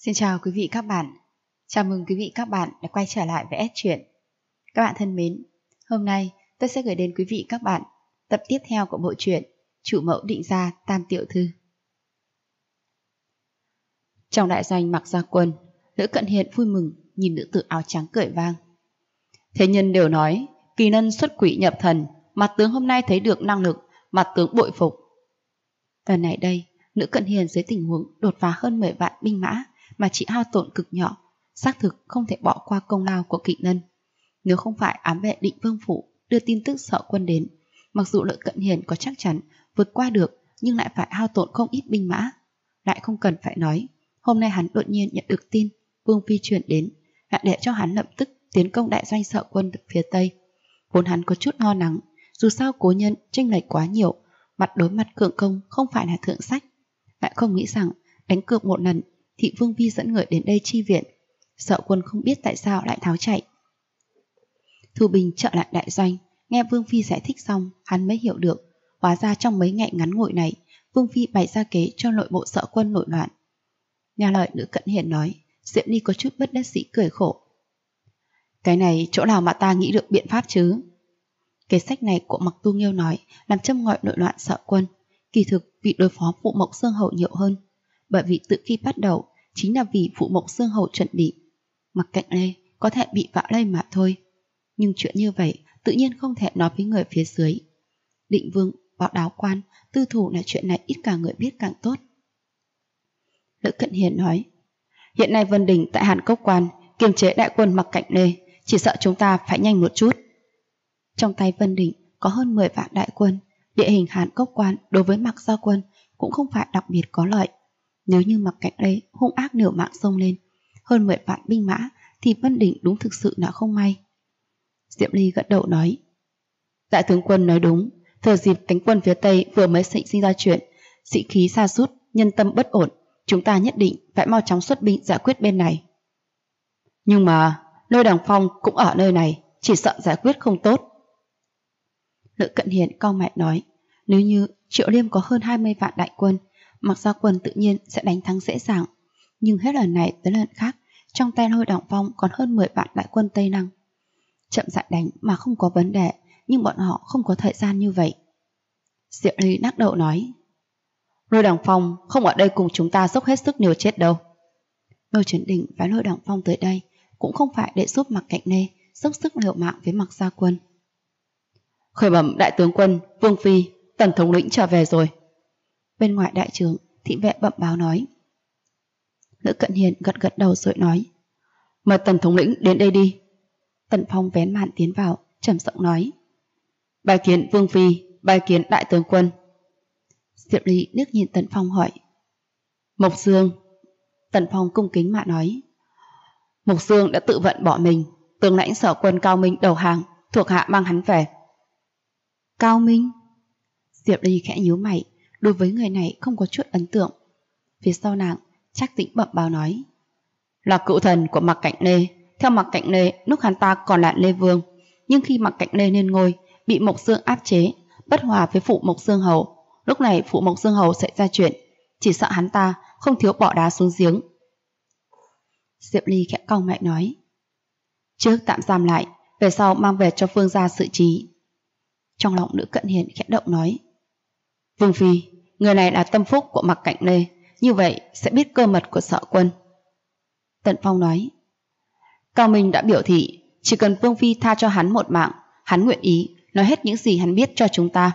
Xin chào quý vị các bạn. Chào mừng quý vị các bạn đã quay trở lại với S Truyện. Các bạn thân mến, hôm nay tôi sẽ gửi đến quý vị các bạn tập tiếp theo của bộ truyện Chủ mẫu định gia tam tiểu thư. Trong đại doanh Mặc Gia Quân, Lữ Cận Hiền vui mừng nhìn nữ tử áo trắng cười vang. Thế nhân đều nói kỳ lân xuất quỷ nhập thần, mặt tướng hôm nay thấy được năng lực, mặt tướng bội phục. Lần này đây, Lữ Cận Hiền dưới tình huống đột phá hơn 10 vạn binh mã mà chỉ hao tổn cực nhỏ, xác thực không thể bỏ qua công lao của Kỵ Lân. Nếu không phải ám vệ Định Vương phủ đưa tin tức Sợ Quân đến, mặc dù Lữ Cận Hiền có chắc chắn vượt qua được, nhưng lại phải hao tổn không ít binh mã. Lại không cần phải nói, hôm nay hắn đột nhiên nhận được tin Vương phi truyền đến, lại để cho hắn lập tức tiến công đại doanh Sợ Quân phía tây. Vốn hắn có chút lo lắng, dù sao cố nhân chênh lệch quá nhiều, mặt đối mặt cường công không phải là thượng sách, lại không nghĩ rằng đánh cược một lần thì Vương phi dẫn người đến đây chi viện. Sợ Quân không biết tại sao lại tháo chạy. Thu Bình trở lại đại doanh, nghe Vương phi giải thích xong, hắn mới hiểu được, hóa ra trong mấy ngày ngắn ngủi này, Vương phi bày ra kế cho nội bộ Sợ Quân nổi loạn. Nghe lời Lữ Cận Hiền nói, Diệm Ly có chút bất đắc dĩ cười khổ. Cái này chỗ nào mà ta nghĩ được biện pháp chứ? Cái sách này của Mặc Tu Nghiêu nói làm châm ngòi nội loạn Sợ Quân, kỳ thực vì đối phó Phụ Mộc Xương Hầu nhiều hơn, bởi vì từ khi bắt đầu chính là vì Phụ Mộc Xương Hầu chuẩn bị. Mặc Cạnh Lê có thể bị vạ lây mà thôi, nhưng chuyện như vậy tự nhiên không thể nói với người phía dưới. Định Vương, Bảo Đáo Quan, tư thủ là chuyện này ít càng người biết càng tốt. Lữ Cận Hiền nói, hiện nay Vân Đình tại Hàn Cốc Quan kiềm chế đại quân Mặc Cạnh Lê, chỉ sợ chúng ta phải nhanh một chút. Trong tay Vân Đình có hơn 10 vạn đại quân, địa hình Hàn Cốc Quan đối với Mặc Gia Quân cũng không phải đặc biệt có lợi. Nếu như Mặc Cạnh Lê hung ác liều mạng xông lên, hơn 10 vạn binh mã thì Vân Đình đúng thực sự là không may. Diệm Ly gật đầu nói, đại tướng quân nói đúng, thừa dịp cánh quân phía Tây vừa mới sinh ra chuyện, sĩ khí sa sút, nhân tâm bất ổn, chúng ta nhất định phải mau chóng xuất binh giải quyết bên này. Nhưng mà Lôi Đằng Phong cũng ở nơi này, chỉ sợ giải quyết không tốt. Lữ Cận Hiền cau mày nói, nếu như Triệu Liêm có hơn 20 vạn đại quân, Mặc Gia Quân tự nhiên sẽ đánh thắng dễ dàng, nhưng hết lần này tới lần khác, trong tay Lôi Đằng Phong còn hơn 10 vạn đại quân Tây Năng. Chậm rãi đánh mà không có vấn đề, nhưng bọn họ không có thời gian như vậy. Diệu Ly đắc đầu nói, Lôi Đằng Phong không ở đây cùng chúng ta dốc hết sức liều chết đâu. Lôi Trấn Đình phái Lôi Đằng Phong tới đây cũng không phải để giúp Mặc Cạnh Lê dốc sức liều mạng với Mặc Gia Quân. Khởi bẩm đại tướng quân, Vương phi, Tần thống lĩnh trở về rồi. Bên ngoài đại trướng, thị vệ bẩm báo nói. Lữ Cận Hiền gật gật đầu rồi nói, mời Tần thống lĩnh đến đây đi. Tần Phong vén màn tiến vào, trầm giọng nói, bài kiến Vương phi, bài kiến đại tướng quân. Diệp Ly liếc nhìn Tần Phong hỏi, Mộc Dương. Tần Phong cung kính mà nói, Mộc Dương đã tự vận bỏ mình, tướng lãnh Sở Quân Cao Minh đầu hàng, thuộc hạ mang hắn về. Cao Minh? Diệp Ly khẽ nhíu mày, đối với người này không có chút ấn tượng. Phía sau nàng, Trác Tĩnh bẩm báo nói, là cựu thần của Mặc Cạnh Lê. Theo Mặc Cạnh Lê, lúc hắn ta còn là Lê Vương, nhưng khi Mặc Cạnh Lê lên ngôi, bị Mộc Dương áp chế, bất hòa với Phụ Mộc Dương Hầu. Lúc này Phụ Mộc Dương Hầu xảy ra chuyện, chỉ sợ hắn ta không thiếu bỏ đá xuống giếng. Diệp Ly khẽ cau mày nói, trước tạm giam lại, về sau mang về cho Vương gia xử trí. Trong lòng Lữ Cận Hiền khẽ động nói, Vương phi, người này là tâm phúc của Mặc Cạnh Lê, như vậy sẽ biết cơ mật của Sợ Quân. Tần Phong nói, Cao Minh đã biểu thị chỉ cần Vương phi tha cho hắn một mạng, hắn nguyện ý nói hết những gì hắn biết cho chúng ta.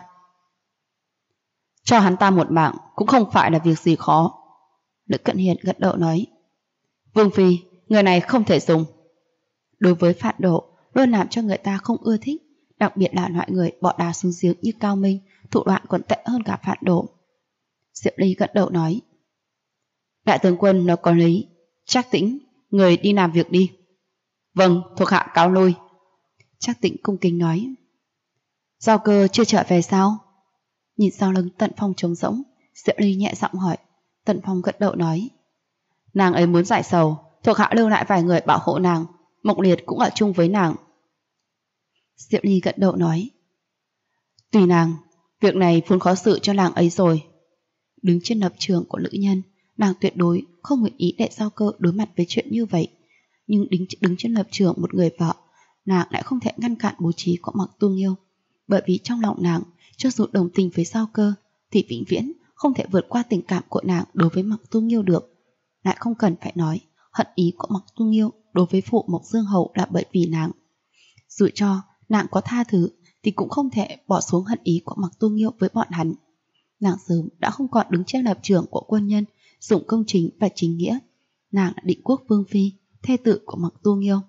Cho hắn ta một mạng cũng không phải là việc gì khó. Lữ Cận Hiền gật đầu nói, Vương phi, người này không thể dùng. Đối với phản độ luôn làm cho người ta không ưa thích, đặc biệt là loại người bỏ đá xuống giếng như Cao Minh, thủ đoạn còn tệ hơn cả phản độ. Diệp Ly gật đầu nói, đại tướng quân nói có lý, Trác Tĩnh, người đi làm việc đi. Vâng, thuộc hạ cáo lui. Trác Tĩnh cung kính nói, Giao Cơ chưa trở về sao? Nhìn sau lưng Tần Phong trống rỗng, Diệp Ly nhẹ giọng hỏi. Tần Phong gật đầu nói, nàng ấy muốn giải sầu, thuộc hạ lưu lại vài người bảo hộ nàng, Mộc Liệt cũng ở chung với nàng. Diệp Ly gật đầu nói, tùy nàng, việc này vốn khó xử cho nàng ấy rồi. Đứng trên lập trường của nữ nhân, nàng tuyệt đối không nguyện ý để Giao Cơ đối mặt với chuyện như vậy. Nhưng đứng trên lập trường một người vợ, nàng lại không thể ngăn cản bố trí của Mặc Tu Nghiêu. Bởi vì trong lòng nàng, cho dù đồng tình với Giao Cơ, thì vĩnh viễn không thể vượt qua tình cảm của nàng đối với Mặc Tu Nghiêu được. Lại không cần phải nói, hận ý của Mặc Tu Nghiêu đối với phụ Mộc Dương Hầu là bởi vì nàng. Dù cho nàng có tha thứ thì cũng không thể bỏ xuống hận ý của Mặc Tu Nghiêu với bọn hắn. Nàng sớm đã không còn đứng trên lập trường của quân nhân, dụng công chính và chính nghĩa. Nàng là Định Quốc Vương Phi, thê tử của Mặc Tu Nghiêu.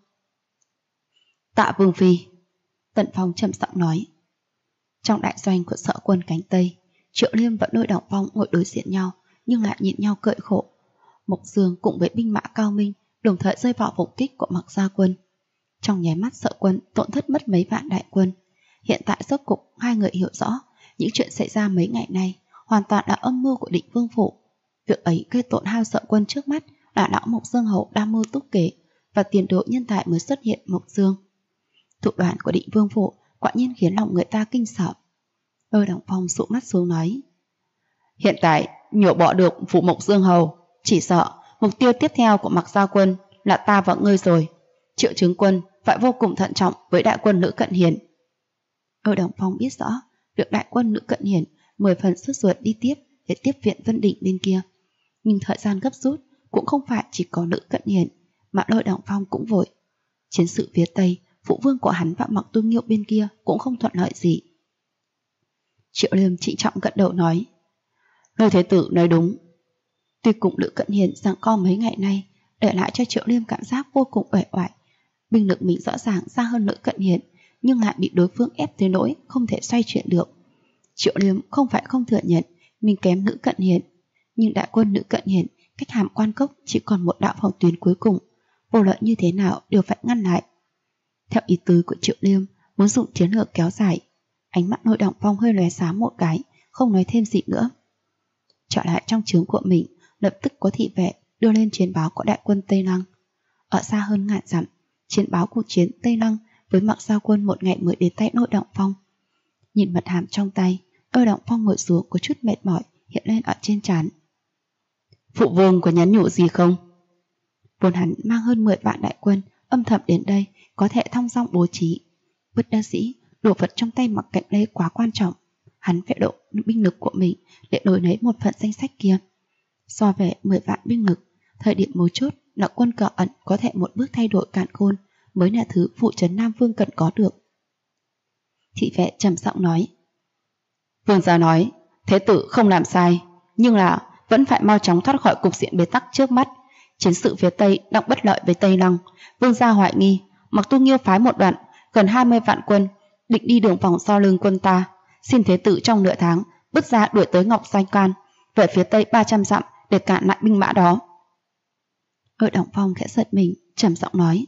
Tạ Vương Phi, Tần Phong trầm giọng nói. Trong đại doanh của Sở Quân cánh Tây, Triệu Liêm và Lôi Đổng Phong ngồi đối diện nhau, nhưng lại nhìn nhau cởi khổ. Mộc Dương cùng với binh mã cao minh đồng thời rơi vào vùng kích của Mặc Gia Quân. Trong nháy mắt Sở Quân tổn thất mất mấy vạn đại quân. Hiện tại rốt cục hai người hiểu rõ những chuyện xảy ra mấy ngày nay hoàn toàn là âm mưu của Định Vương Phủ. Việc ấy gây tổn hao Sở Quân trước mắt là lão Mộc Dương Hầu đa mưu túc kế, và tiền độ nhân tài mới xuất hiện Mộc Dương. Thủ đoạn của Định Vương Phủ quả nhiên khiến lòng người ta kinh sợ. Lôi Đổng Phong sụ mắt xuống nói: Hiện tại nhổ bỏ được phủ Mộc Dương Hầu, chỉ sợ mục tiêu tiếp theo của Mặc Gia Quân là ta và ngươi rồi. Triệu Chứng Quân phải vô cùng thận trọng với đại quân Lữ Cận Hiền. Lôi Đổng Phong biết rõ việc đại quân Lữ Cận Hiền 10 phần sốt ruột đi tiếp để tiếp viện Vân Định bên kia, nhưng thời gian gấp rút cũng không phải chỉ có Lữ Cận Hiền, mà Lôi Đổng Phong cũng vội. Chiến sự phía Tây, phụ vương của hắn và Mặc Tu Nghiêu bên kia cũng không thuận lợi gì. Triệu Liêm trịnh trọng gật đầu nói: Lôi Thế Tử nói đúng. Tuy cùng Lữ Cận Hiền giằng co mấy ngày nay để lại cho Triệu Liêm cảm giác vô cùng uể oải. Binh lực mình rõ ràng xa hơn Lữ Cận Hiền, nhưng lại bị đối phương ép tới nỗi không thể xoay chuyển được. Triệu Liêm không phải không thừa nhận mình kém Lữ Cận Hiền, nhưng đại quân Lữ Cận Hiền cách Hàm Quan Cốc chỉ còn một đạo phòng tuyến cuối cùng, vô luận như thế nào đều phải ngăn lại. Theo ý tứ của Triệu Liêm, muốn dùng chiến lược kéo dài. Ánh mắt Lôi Đổng Phong hơi lóe sáng một cái, không nói thêm gì nữa. Trở lại trong trướng của mình, lập tức có thị vệ đưa lên chiến báo của đại quân Tây Lăng. Ở xa hơn ngàn dặm, chiến báo cuộc chiến Tây Lăng với Mặc Gia Quân một ngày mới đến tay Lôi Đổng Phong. Nhìn mật hàm trong tay, Lôi Đổng Phong ngồi xuống có chút mệt mỏi hiện lên ở trên trán. Phụ vương có nhắn nhủ gì không? Vốn hắn mang hơn 10 vạn đại quân âm thầm đến đây có thể thong dong bố trí. Bất đắc dĩ, đồ vật trong tay Mặc Cạnh Lê quá quan trọng, hắn phải độ binh lực của mình để đổi lấy một phần danh sách kia. So về 10 vạn binh lực, thời điểm mấu chốt là quân cờ ẩn có thể một bước thay đổi càn khôn mới là thứ phụ trấn Nam Vương cần có được. Thị vệ trầm giọng nói: Vương gia nói Thế Tử không làm sai, nhưng là vẫn phải mau chóng thoát khỏi cục diện bế tắc trước mắt. Chiến sự phía Tây đang bất lợi với Tây Lăng. Vương gia hoài nghi Mặc Tu Nghiêu phái một đoạn gần 20 vạn quân định đi đường vòng sau lưng quân ta, xin Thế Tử trong nửa tháng bước ra đuổi tới Ngọc Doanh Can về phía Tây 300 dặm để cản lại binh mã đó. Lôi Đổng Phong khẽ giật mình, trầm giọng nói: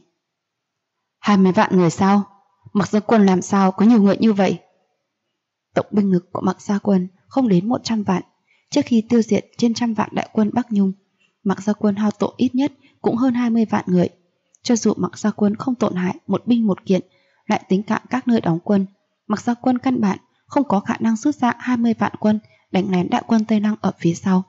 20 vạn người sao? Mặc Gia Quân làm sao có nhiều người như vậy? Tổng binh lực của Mặc Gia Quân không đến 100 vạn. Trước khi tiêu diệt trên 100 vạn đại quân Bắc Nhung, Mặc Gia Quân hao tổn ít nhất cũng hơn 20 vạn người. Cho dù Mặc Gia Quân không tổn hại một binh một kiện, lại tính cả các nơi đóng quân, Mặc Gia Quân căn bản không có khả năng rút ra 20 vạn quân đánh lén đại quân Tây Lăng ở phía sau.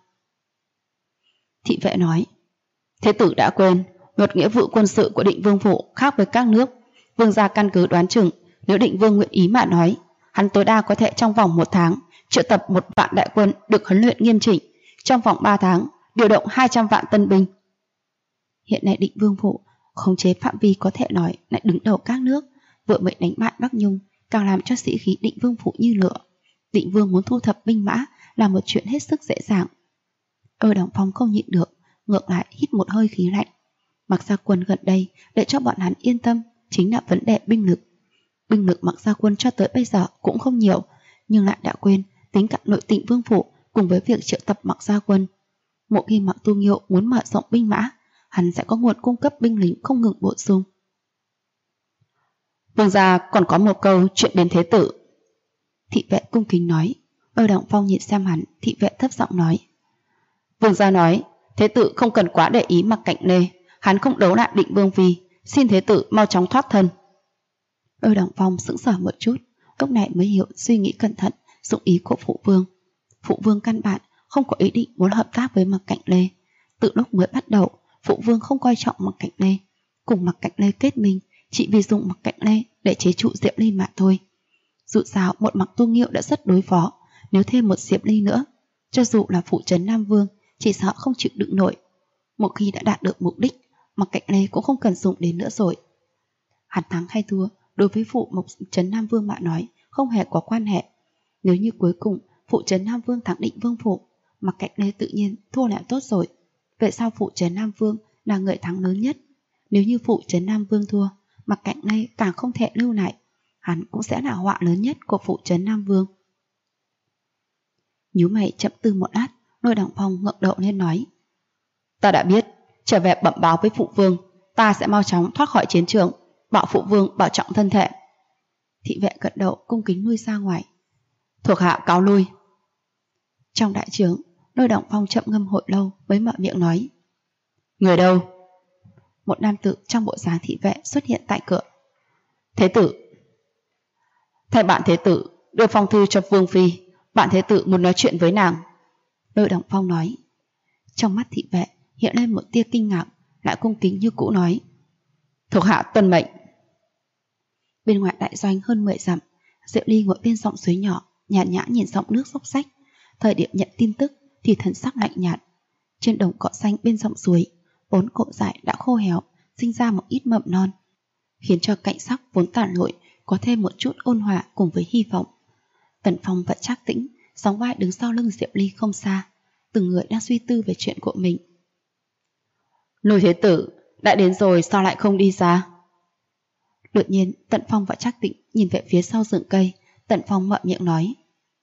Thị vệ nói: Thế Tử đã quên, luật nghĩa vụ quân sự của Định Vương Phủ khác với các nước. Vương gia căn cứ đoán chừng, nếu Định Vương nguyện ý mà nói, hắn tối đa có thể trong vòng 1 tháng triệu tập 1 vạn đại quân được huấn luyện nghiêm chỉnh, trong vòng 3 tháng điều động 200 vạn tân binh. Hiện nay Định Vương Phủ khống chế phạm vi có thể nói lại đứng đầu các nước, vừa mới đánh bại Bắc Nhung, càng làm cho sĩ khí Định Vương Phủ như lửa. Định Vương muốn thu thập binh mã là một chuyện hết sức dễ dàng. Lôi Đổng Phong không nhịn được, ngược lại hít một hơi khí lạnh. Mặc Gia Quân gần đây để cho bọn hắn yên tâm chính là vấn đề binh lực. Binh lực Mặc Gia Quân cho tới bây giờ cũng không nhiều, nhưng lại đã quên tính cả nội tịnh Vương Phủ cùng với việc triệu tập Mặc Gia Quân. Một khi Mặc Tu Nghiêu muốn mở rộng binh mã, hắn sẽ có nguồn cung cấp binh lính không ngừng bổ sung. Vương gia còn có một câu chuyện đến Thế Tử. Thị vệ cung kính nói. Lôi Đổng Phong nhìn xem hắn, thị vệ thấp giọng nói: Vương gia nói Thế Tử không cần quá để ý Mặc Cạnh Lê, hắn không đấu lại Định Vương Phi, xin Thế Tử mau chóng thoát thân. Lôi Đổng Phong sững sờ một chút, lúc này mới hiểu suy nghĩ cẩn thận dụng ý của phụ vương. Phụ vương căn bản không có ý định muốn hợp tác với Mặc Cạnh Lê. Từ lúc mới bắt đầu, phụ vương không coi trọng Mặc Cảnh Lê, cùng Mặc Cảnh Lê kết minh chỉ vì dùng Mặc Cảnh Lê để chế trụ Diệp Ly mà thôi. Dù sao một Mặc Tu Nghiêu đã rất đối phó, nếu thêm một Diệp Ly nữa, cho dù là phụ trấn Nam Vương chỉ sợ không chịu đựng nổi. Một khi đã đạt được mục đích, Mặc Cảnh Lê cũng không cần dùng đến nữa rồi. Hắn thắng hay thua đối với phụ Mộc trấn Nam Vương mà nói không hề có quan hệ. Nếu như cuối cùng phụ trấn Nam Vương thắng Định Vương phủ, Mặc Cảnh Lê tự nhiên thua lại tốt rồi. Vậy sao phụ trấn Nam Vương là người thắng lớn nhất? Nếu như phụ trấn Nam Vương thua, Mặc Cảnh Lê càng không thể lưu lại, hắn cũng sẽ là họa lớn nhất của phụ trấn Nam Vương. Nhíu mày chậm tư một lát, Lôi Đằng Phong ngẩng đầu lên nói: Ta đã biết, trở về bẩm báo với phụ vương, ta sẽ mau chóng thoát khỏi chiến trường, bảo phụ vương bảo trọng thân thể. Thị vệ gật đầu cung kính lui ra ngoài. Thuộc hạ cáo lui. Trong đại trướng, Lôi Đằng Phong chậm ngâm hồi lâu mới mở miệng nói: Người đâu? Một nam tử trong bộ dáng thị vệ xuất hiện tại cửa. Thế tử. Thay bạn thế tử đưa phong thư cho vương phi, bạn thế tử muốn nói chuyện với nàng. Lôi Đằng Phong nói. Trong mắt thị vệ hiện lên một tia kinh ngạc, lại cung kính như cũ nói: Thuộc hạ tuân mệnh. Bên ngoài đại doanh hơn 10 dặm, Diệu Ly ngồi bên giọng suối nhỏ, nhàn nhã nhìn dòng nước xốc xách. Thời điểm nhận tin tức thì thần sắc lạnh nhạt. Trên đồng cỏ xanh bên dòng suối, 4 cội dại đã khô héo, sinh ra một ít mầm non, khiến cho cảnh sắc vốn tàn lụi có thêm một chút ôn hòa cùng với hy vọng. Tần Phong vẫn trắc tĩnh, sóng vai đứng sau lưng Diệu Ly không xa, từng người đang suy tư về chuyện của mình. Lôi thế tử đã đến rồi, sao lại không đi ra? Đột nhiên Tần Phong và Trác Tĩnh nhìn về phía sau rừng cây. Tần Phong mở miệng nói: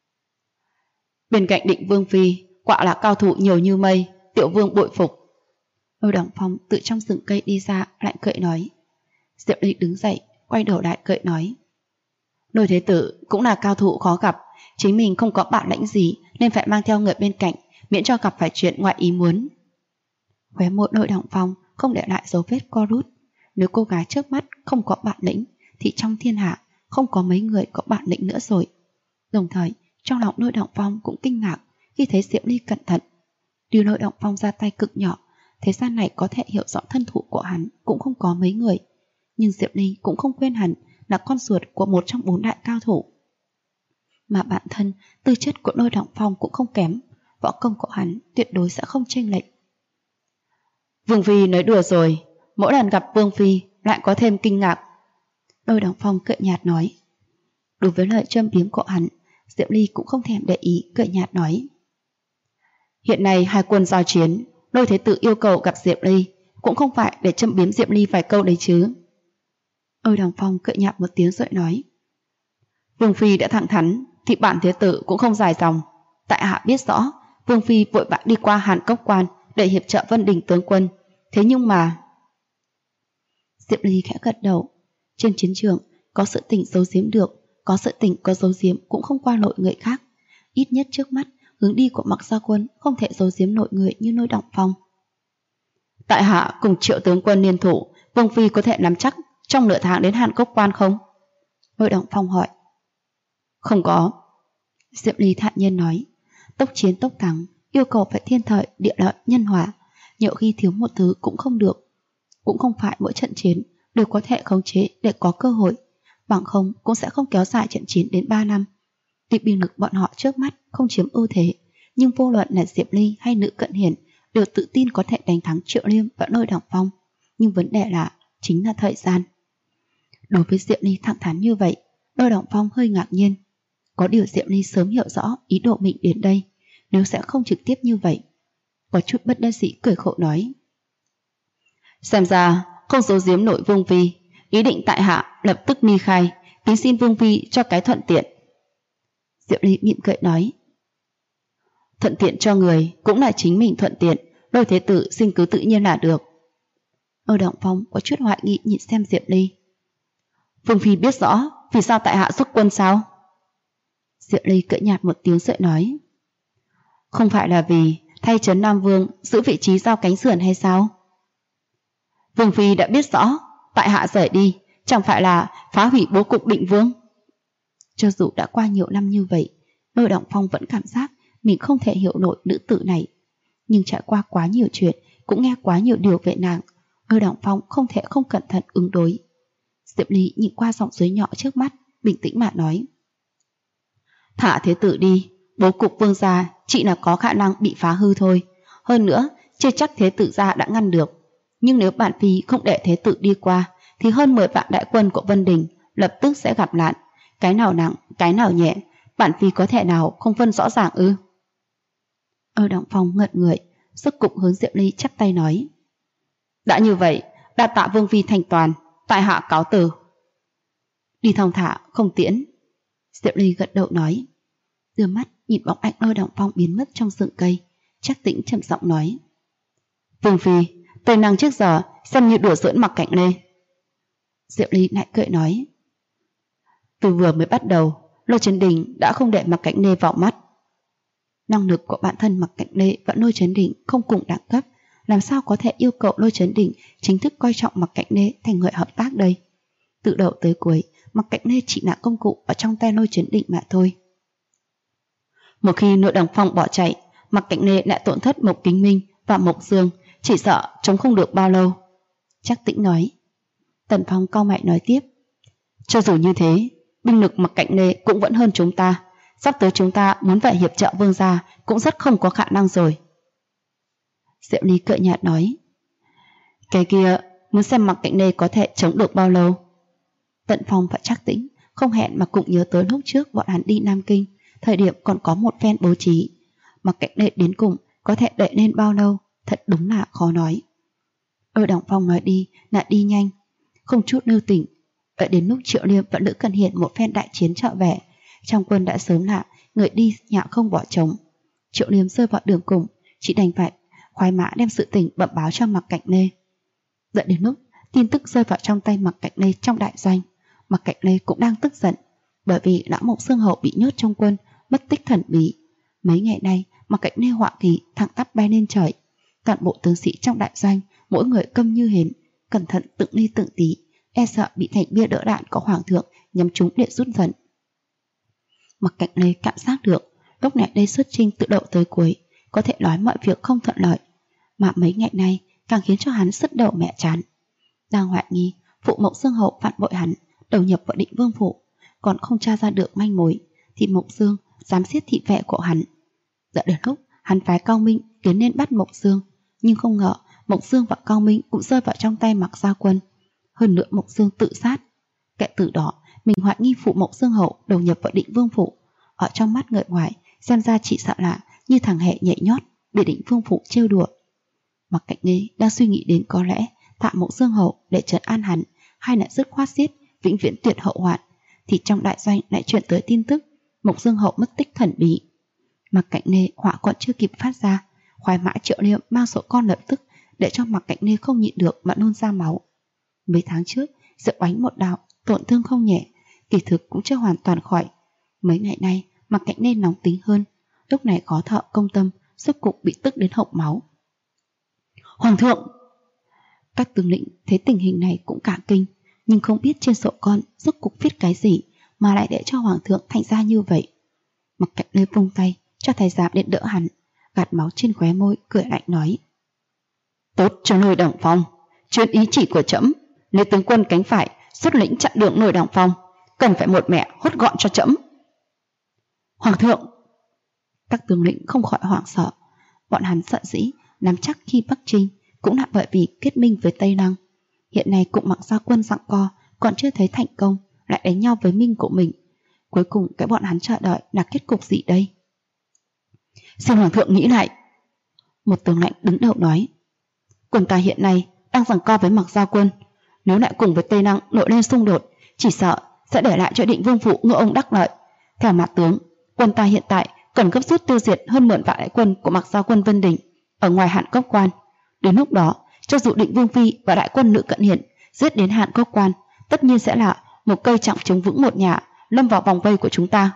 Bên cạnh Định Vương phi quả là cao thủ nhiều như mây, tiểu vương bội phục. Lôi Đằng Phong từ trong rừng cây đi ra, lạnh cười nói. Diệu Ly đứng dậy, quay đầu lại cười nói: Lôi thế tử cũng là cao thủ khó gặp, chính mình không có bản lĩnh gì nên phải mang theo người bên cạnh, miễn cho gặp phải chuyện ngoại ý muốn. Khóe môi Lôi Đằng Phong không để lại dấu vết co rút. Nếu cô gái trước mắt không có bản lĩnh thì trong thiên hạ không có mấy người có bản lĩnh nữa rồi. Đồng thời trong lòng Lôi Đằng Phong cũng kinh ngạc khi thấy Diệu Ly cẩn thận. Điều Lôi Đằng Phong ra tay cực nhỏ, thế gian này có thể hiểu rõ thân thủ của hắn cũng không có mấy người. Nhưng Diệu Ly cũng không quên hẳn là con ruột của một trong 4 đại cao thủ. Mà bản thân tư chất của Lôi Đằng Phong cũng không kém, võ công của hắn tuyệt đối sẽ không chênh lệch. Vương phi nói đùa rồi, mỗi lần gặp Vương phi lại có thêm kinh ngạc. Lôi Đằng Phong cười nhạt nói. Đối với lời châm biếm của hắn, Diệu Ly cũng không thèm để ý, cười nhạt nói: Hiện nay hai quân giao chiến, Lôi thế tử yêu cầu gặp Diệu Ly cũng không phải để châm biếm Diệu Ly vài câu đấy chứ. Lôi Đằng Phong cười nhạt một tiếng rồi nói: Vương phi đã thẳng thắn thì bản thế tử cũng không dài dòng. Tại hạ biết rõ Vương phi vội vã đi qua Hàn Cốc Quan để hiệp trợ Vân Đình tướng quân, thế nhưng mà... Diệu Ly khẽ gật đầu. Trên chiến trường có sự tình giấu giếm được, có sự tình có giấu giếm cũng không qua nội người khác. Ít nhất trước mắt hướng đi của Mặc Gia Quân không thể giấu giếm nội người như Lôi Đằng Phong. Tại hạ cùng Triệu tướng quân liên thủ, Vương phi có thể nắm chắc trong nửa tháng đến Hàn Cốc Quan không? Lôi Đằng Phong hỏi. Không có. Diệu Ly thản nhiên nói. Tốc chiến tốc thắng, yêu cầu phải thiên thời địa lợi nhân hòa, nhiều khi thiếu một thứ cũng không được. Cũng không phải mỗi trận chiến đều có thể khống chế để có cơ hội, bằng không cũng sẽ không kéo dài trận chiến đến 3 năm. Tuy binh lực bọn họ trước mắt không chiếm ưu thế, nhưng vô luận là Diệp Ly hay Nữ Cận Hiển đều tự tin có thể đánh thắng Triệu Liêm và Lôi Đằng Phong. Nhưng vấn đề là chính là thời gian. Đối với Diệp Ly thẳng thắn như vậy, Lôi Đằng Phong hơi ngạc nhiên. Có điều Diệp Ly sớm hiểu rõ ý đồ mình đến đây, nếu sẽ không trực tiếp như vậy. Có chút bất đắc dĩ cười khổ nói. Xem ra không giấu giếm nội Vương phi, ý định tại hạ lập tức ly khai, kính xin Vương phi cho cái thuận tiện. Diệu Ly mỉm cười nói. Thuận tiện cho người cũng là chính mình thuận tiện, Lôi thế tử xin cứ tự nhiên là được. Lôi Đằng Phong có chút hoài nghi nhìn xem Diệu Ly. Vương phi biết rõ vì sao tại hạ xuất quân sao? Diệu Ly cười nhạt một tiếng rồi nói. Không phải là vì thay trấn Nam Vương giữ vị trí giao cánh sườn hay sao? Vương phi đã biết rõ tại hạ rời đi chẳng phải là phá hủy bố cục Định Vương. Cho dù đã qua nhiều năm như vậy, Lôi Đằng Phong vẫn cảm giác mình không thể hiểu nổi nữ tử này. Nhưng trải qua quá nhiều chuyện cũng nghe quá nhiều điều về nàng, Lôi Đằng Phong không thể không cẩn thận ứng đối. Diệp Ly nhìn qua dòng suối nhỏ trước mắt, bình tĩnh mà nói: Thả thế tử đi, bố cục Vương gia chỉ là có khả năng bị phá hư thôi. Hơn nữa, chưa chắc thế tử gia đã ngăn được. Nhưng nếu bản phi không để thế tử đi qua, thì hơn 10 vạn đại quân của Vân Đình lập tức sẽ gặp nạn. Cái nào nặng, cái nào nhẹ, bản phi có thể nào không phân rõ ràng ư? Lôi Đằng Phong ngẩn người, rốt cục hướng Diệp Ly chắp tay nói: Đã như vậy, đa tạ Vương phi thành toàn, tại hạ cáo từ. Đi thong thả, không tiễn. Diệp Ly gật đầu nói, đưa mắt nhìn bóng ảnh Lôi Đằng Phong biến mất trong rừng cây. Trác Tĩnh trầm giọng nói: Vương phi, Tây Năng trước giờ xem như đùa giỡn Mặc Cảnh Lê. Diệp Ly lại cười nói: Từ vừa mới bắt đầu, Lôi Chấn Đình đã không để Mặc Cảnh Lê vào mắt. Năng lực của bản thân Mặc Cảnh Lê và Lôi Chấn Đình không cùng đẳng cấp, làm sao có thể yêu cầu Lôi Chấn Đình chính thức coi trọng Mặc Cảnh Lê thành người hợp tác đây? Từ đầu tới cuối, Mặc Cảnh Lê chỉ là công cụ ở trong tay Lôi Chấn Đình mà thôi. Một khi Lôi Đằng Phong bỏ chạy, Mặc Cảnh Lê lại tổn thất Mộc Kính Minh và Mộc Dương, chỉ sợ chống không được bao lâu. Trác Tĩnh nói. Tần Phong cau mày nói tiếp: Cho dù như thế, binh lực Mặc Cảnh Lê cũng vẫn hơn chúng ta. Sắp tới chúng ta muốn về hiệp trợ Vương gia cũng rất không có khả năng rồi. Diệu Ly cợt nhạt nói: Cái kia, muốn xem Mặc Cảnh Lê có thể chống được bao lâu. Tần Phong và Trác Tĩnh không hẹn mà cũng nhớ tới lúc trước bọn hắn đi Nam Kinh, thời điểm còn có một phen bố trí. Mặc Cảnh Lê đến cùng có thể đợi lên bao lâu, thật đúng là khó nói. Lôi Đằng Phong nói đi là đi nhanh, không chút lưu tình. Đợi đến lúc Triệu Liêm và Lữ Cẩn Hiền một phen đại chiến trở về, trong quân đã sớm là người đi nhà không bỏ trống. Triệu Liêm rơi vào đường cùng, chỉ đành phải khoái mã đem sự tình bẩm báo cho Mặc Cảnh Lê. Đợi đến lúc tin tức rơi vào trong tay Mặc Cảnh Lê trong đại doanh, Mặc Cảnh Lê cũng đang tức giận, bởi vì lão Mộc Xương Hậu bị nhốt trong quân, mất tích thần bí. Mấy ngày nay, Mặc Cảnh Lê họa khí thẳng tắp bay lên trời. Toàn bộ tướng sĩ trong đại doanh mỗi người câm như hến, cẩn thận từng ly từng tí, e sợ bị thành bia đỡ đạn của hoàng thượng nhắm trúng để rút giận. Mặc Cảnh Lê cảm giác được lúc này đây xuất chinh từ đầu tới cuối có thể nói mọi việc không thuận lợi, mà mấy ngày nay càng khiến cho hắn sứt đầu mẹ chán. Đang hoài nghi phụ Mộc Dương Hậu phản bội hắn, đầu nhập vào Định Vương phủ, còn không tra ra được manh mối thì Mộc Dương dám giết thị vệ của hắn. Đợi đến lúc hắn phái Cao Minh tiến lên bắt Mộc Dương, nhưng không ngờ Mộc Dương và Cao Minh cũng rơi vào trong tay Mặc Gia Quân. Hơn nữa Mộc Dương tự sát. Kể từ đó mình hoài nghi phụ Mộc Dương Hậu đầu nhập vào Định Vương phủ, ở trong mắt người ngoài xem ra chỉ sợ lạ như thằng hẹ nhảy nhót bị Định Vương phủ trêu đùa. Mặc Cảnh Lê đang suy nghĩ đến có lẽ thả Mộc Dương Hậu để trấn an hắn, hay là dứt khoát giết vĩnh viễn tuyệt hậu hoạn, thì trong đại doanh lại truyền tới tin tức Mộc Dương Hậu mất tích thần bí. Mặc Cảnh Lê họa còn chưa kịp phát ra, khoái mã Triệu Liêm mang sổ con lập tức để cho Mặc Cảnh Lê không nhịn được mà nôn ra máu. Mấy tháng trước Diệu Ánh một đạo tổn thương không nhẹ, kỳ thực cũng chưa hoàn toàn khỏi. Mấy ngày nay Mặc Cảnh Lê nóng tính hơn, lúc này có thợ công tâm rốt cục bị tức đến hộc máu. Hoàng thượng! Các tướng lĩnh thấy tình hình này cũng cả kinh, nhưng không biết trên sổ con rốt cục viết cái gì mà lại để cho hoàng thượng thành ra như vậy. Mặc Cảnh Lê vung tay cho thái giám đến đỡ hắn, gạt máu trên khóe môi, cười lạnh nói: Tốt cho Lôi Đằng Phong, chuyên ý chỉ của trẫm, nếu tướng quân cánh phải xuất lĩnh chặn đường Lôi Đằng Phong, cần phải một mẹ hốt gọn cho trẫm. Hoàng thượng! Các tướng lĩnh không khỏi hoảng sợ. Bọn hắn sợ dĩ nắm chắc khi Bắc Trinh cũng là bởi vì kết minh với Tây Lăng. Hiện nay cũng Mặc Gia Quân giằng co còn chưa thấy thành công, lại đánh nhau với Minh của mình. Cuối cùng cái bọn hắn chờ đợi là kết cục gì đây? Xin hoàng thượng nghĩ lại. Một tướng lãnh đứng đầu nói: Quân ta hiện nay đang giằng co với Mặc Gia Quân, nếu lại cùng với Tây Lăng nổi lên xung đột, chỉ sợ sẽ để lại cho Định Vương phủ ngựa ông đắc lợi. Theo mặt tướng, quân ta hiện tại cần gấp rút tiêu diệt hơn 10 vạn đại quân của Mặc Gia Quân Vân Đình ở ngoài Hạn Cốc Quan. Đến lúc đó, cho dù Định Vương phi và đại quân Lữ Cận Hiền giết đến Hạn Cốc Quan, tất nhiên sẽ là một cây trọng chống vững một nhà, lâm vào vòng vây của chúng ta.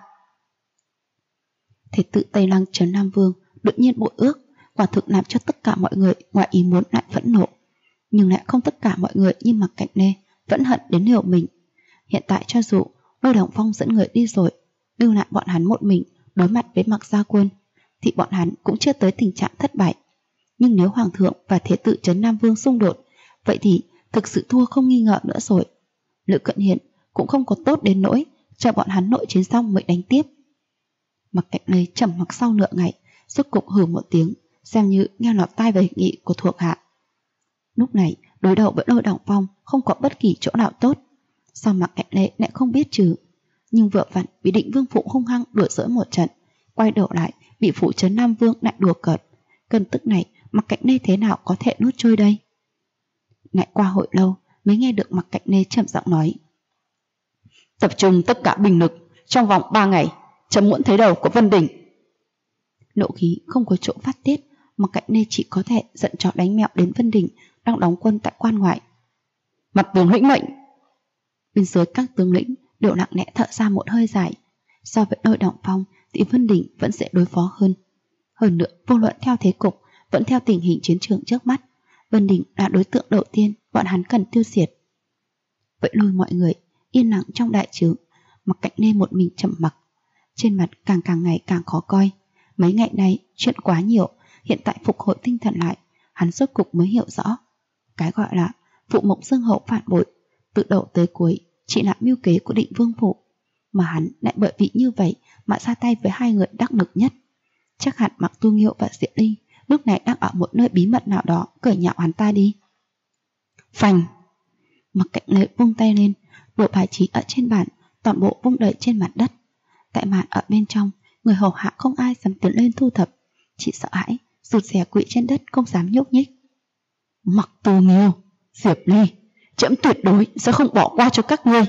Thế tự Tây Lăng trấn Nam Vương đột nhiên bội ước, quả thực làm cho tất cả mọi người ngoài ý muốn lại phẫn nộ, nhưng lại không tất cả mọi người như Mặc Cảnh Lê vẫn hận đến liều mình. Hiện tại cho dù Lôi Đằng Phong dẫn người đi rồi, lưu lại bọn hắn một mình đối mặt với Mặc Gia Quân, thì bọn hắn cũng chưa tới tình trạng thất bại. Nhưng nếu Hoàng thượng và Thế tử Trấn Nam Vương xung đột, vậy thì thực sự thua không nghi ngờ nữa rồi. Lữ Cận Hiền cũng không có tốt đến nỗi cho bọn hắn nội chiến xong mới đánh tiếp. Mặc Cạnh Lê trầm mặc sau nửa ngày, rốt cục hừ một tiếng, xem như nghe lọt tai về đề nghị của thuộc hạ. Lúc này đối đầu với Lôi Đằng Phong không có bất kỳ chỗ nào tốt. Sao Mặc Cạnh Lê lại không biết chứ? Nhưng vừa vặn bị Định Vương Phụ hung hăng đuổi dỗi một trận, quay đầu lại bị Phụ Trấn Nam Vương lại đùa cợt. Cơn tức này Mặc Cạnh Lê thế nào có thể nuốt trôi đây? Lại qua hồi lâu mới nghe được Mặc Cạnh Lê trầm giọng nói: tập trung tất cả binh lực, trong vòng 3 ngày chấm muốn thấy đầu của Vân Đình. Nộ khí không có chỗ phát tiết, Mặc Cạnh Lê chỉ có thể giận chó đánh mẹo đến Vân Đình đang đóng quân tại quan ngoại. Mặt tướng lĩnh mệnh. Bên dưới các tướng lĩnh đều nặng nẽ thở ra một hơi dài. So với Lôi Đằng Phong thì Vân Đình vẫn sẽ đối phó hơn. Hơn nữa, vô luận theo thế cục, vẫn theo tình hình chiến trường trước mắt, Vân Đình là đối tượng đầu tiên bọn hắn cần tiêu diệt. Vậy lôi mọi người yên lặng trong đại trướng, Mặc Cạnh Lê một mình trầm mặc, trên mặt càng ngày càng khó coi. Mấy ngày nay chuyện quá nhiều, hiện tại phục hồi tinh thần lại, hắn rốt cục mới hiểu rõ. Cái gọi là Phụ Mộng Dương Hậu phản bội, từ đầu tới cuối chỉ là mưu kế của Định Vương Phụ, mà hắn lại bởi vì như vậy mà ra tay với hai người đắc lực nhất. Chắc hẳn Mặc Tu Nghiêu và Diệu Ly lúc này đang ở một nơi bí mật nào đó cởi nhạo hắn ta đi. Phanh! Mặc Cạnh Lê vung tay lên, bộ bài trí ở trên bàn toàn bộ vung đầy trên mặt đất. Tại màn ở bên trong, người hầu hạ không ai dám tiến lên thu thập, chỉ sợ hãi rụt rè quỵ trên đất không dám nhúc nhích. Mặc Tu Nghiêu, Diệp Ly, trẫm tuyệt đối sẽ không bỏ qua cho các ngươi.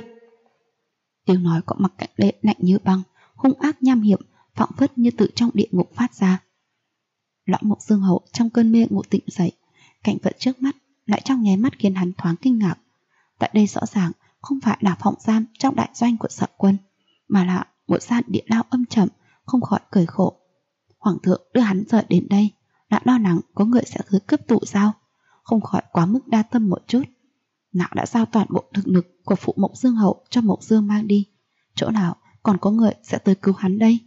Tiếng nói của Mặc Cạnh Lê lạnh như băng, hung ác nham hiểm, phảng phất như từ trong địa ngục phát ra. Lão Mộc Dương Hậu trong cơn mê ngủ tỉnh dậy, cảnh vật trước mắt lại trong nháy mắt khiến hắn thoáng kinh ngạc. Tại đây rõ ràng không phải là phòng giam trong đại doanh của Sở Quân, mà là một gian địa lao âm trầm, không khỏi cười khổ. Hoàng thượng đưa hắn rời đến đây, đã lo lắng có người sẽ tới cướp tụ sao? Không khỏi quá mức đa tâm một chút. Nào đã giao toàn bộ thực lực của Phụ Mộc Dương Hậu cho Mộc Dương mang đi, chỗ nào còn có người sẽ tới cứu hắn đây?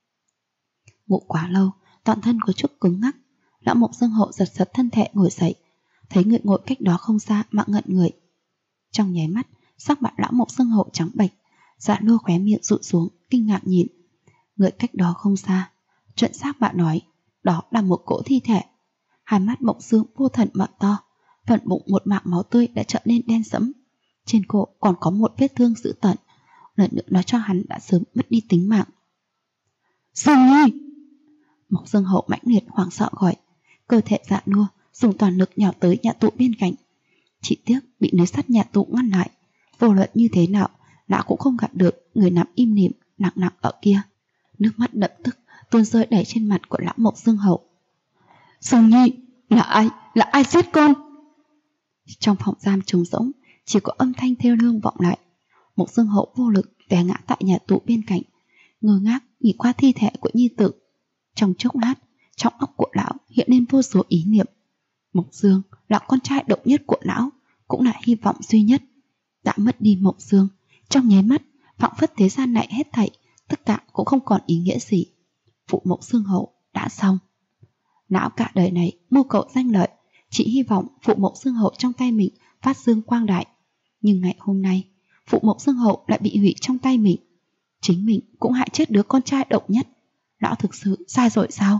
Ngủ quá lâu, toàn thân có chút cứng ngắc. Lão Mộc Dương Hậu giật giật thân thể ngồi dậy, thấy người ngồi cách đó không xa mà ngẩn người. Trong nháy mắt, sắc mặt lão Mộc Dương Hậu trắng bệch, dạ lua khóe miệng rụt xuống, kinh ngạc nhìn. Người cách đó không xa, chuẩn xác bạn nói, đó là một cỗ thi thể. Hai mắt Mộc Dương vô thần mở to, phần bụng một mảng máu tươi đã trở nên đen sẫm. Trên cổ còn có một vết thương dữ tợn, lần nữa nói cho hắn đã sớm mất đi tính mạng. Dương Nhi! Mộc Dương Hậu mãnh liệt hoảng sợ gọi, cơ thể dạ nua dùng toàn lực nhào tới nhà tù bên cạnh. Chỉ tiếc bị lưới sắt nhà tù ngăn lại, vô luận như thế nào lão cũng không gạt được người nằm im lìm nặng ở kia. Nước mắt đậm tức tuôn rơi đầy trên mặt của lão Mộc Dương Hậu. Dương Nhi, là ai giết con? Trong phòng giam trống rỗng, chỉ có âm thanh thê lương vọng lại. Mộc Dương Hậu vô lực té ngã tại nhà tù bên cạnh, ngơ ngác nhìn qua thi thể của nhi tử. Trong chốc lát, trong óc của lão hiện lên vô số ý niệm. Mộc Dương là con trai độc nhất của lão, cũng là hy vọng duy nhất. Đã mất đi Mộc Dương, trong nháy mắt phảng phất thế gian này hết thảy, tất cả cũng không còn ý nghĩa gì. Phụ Mộc Dương Hậu đã xong. Lão cả đời này mưu cầu danh lợi, chỉ hy vọng Phụ Mộc Dương Hậu trong tay mình phát dương quang đại. Nhưng ngày hôm nay, Phụ Mộc Dương Hậu lại bị hủy trong tay mình. Chính mình cũng hại chết đứa con trai độc nhất. Lão thực sự sai rồi sao?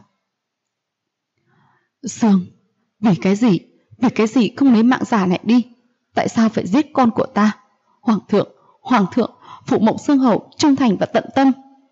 Dương, vì cái gì không lấy mạng già này đi? Tại sao phải giết con của ta? Hoàng thượng, Phụ Mộc Dương Hậu trung thành và tận tâm.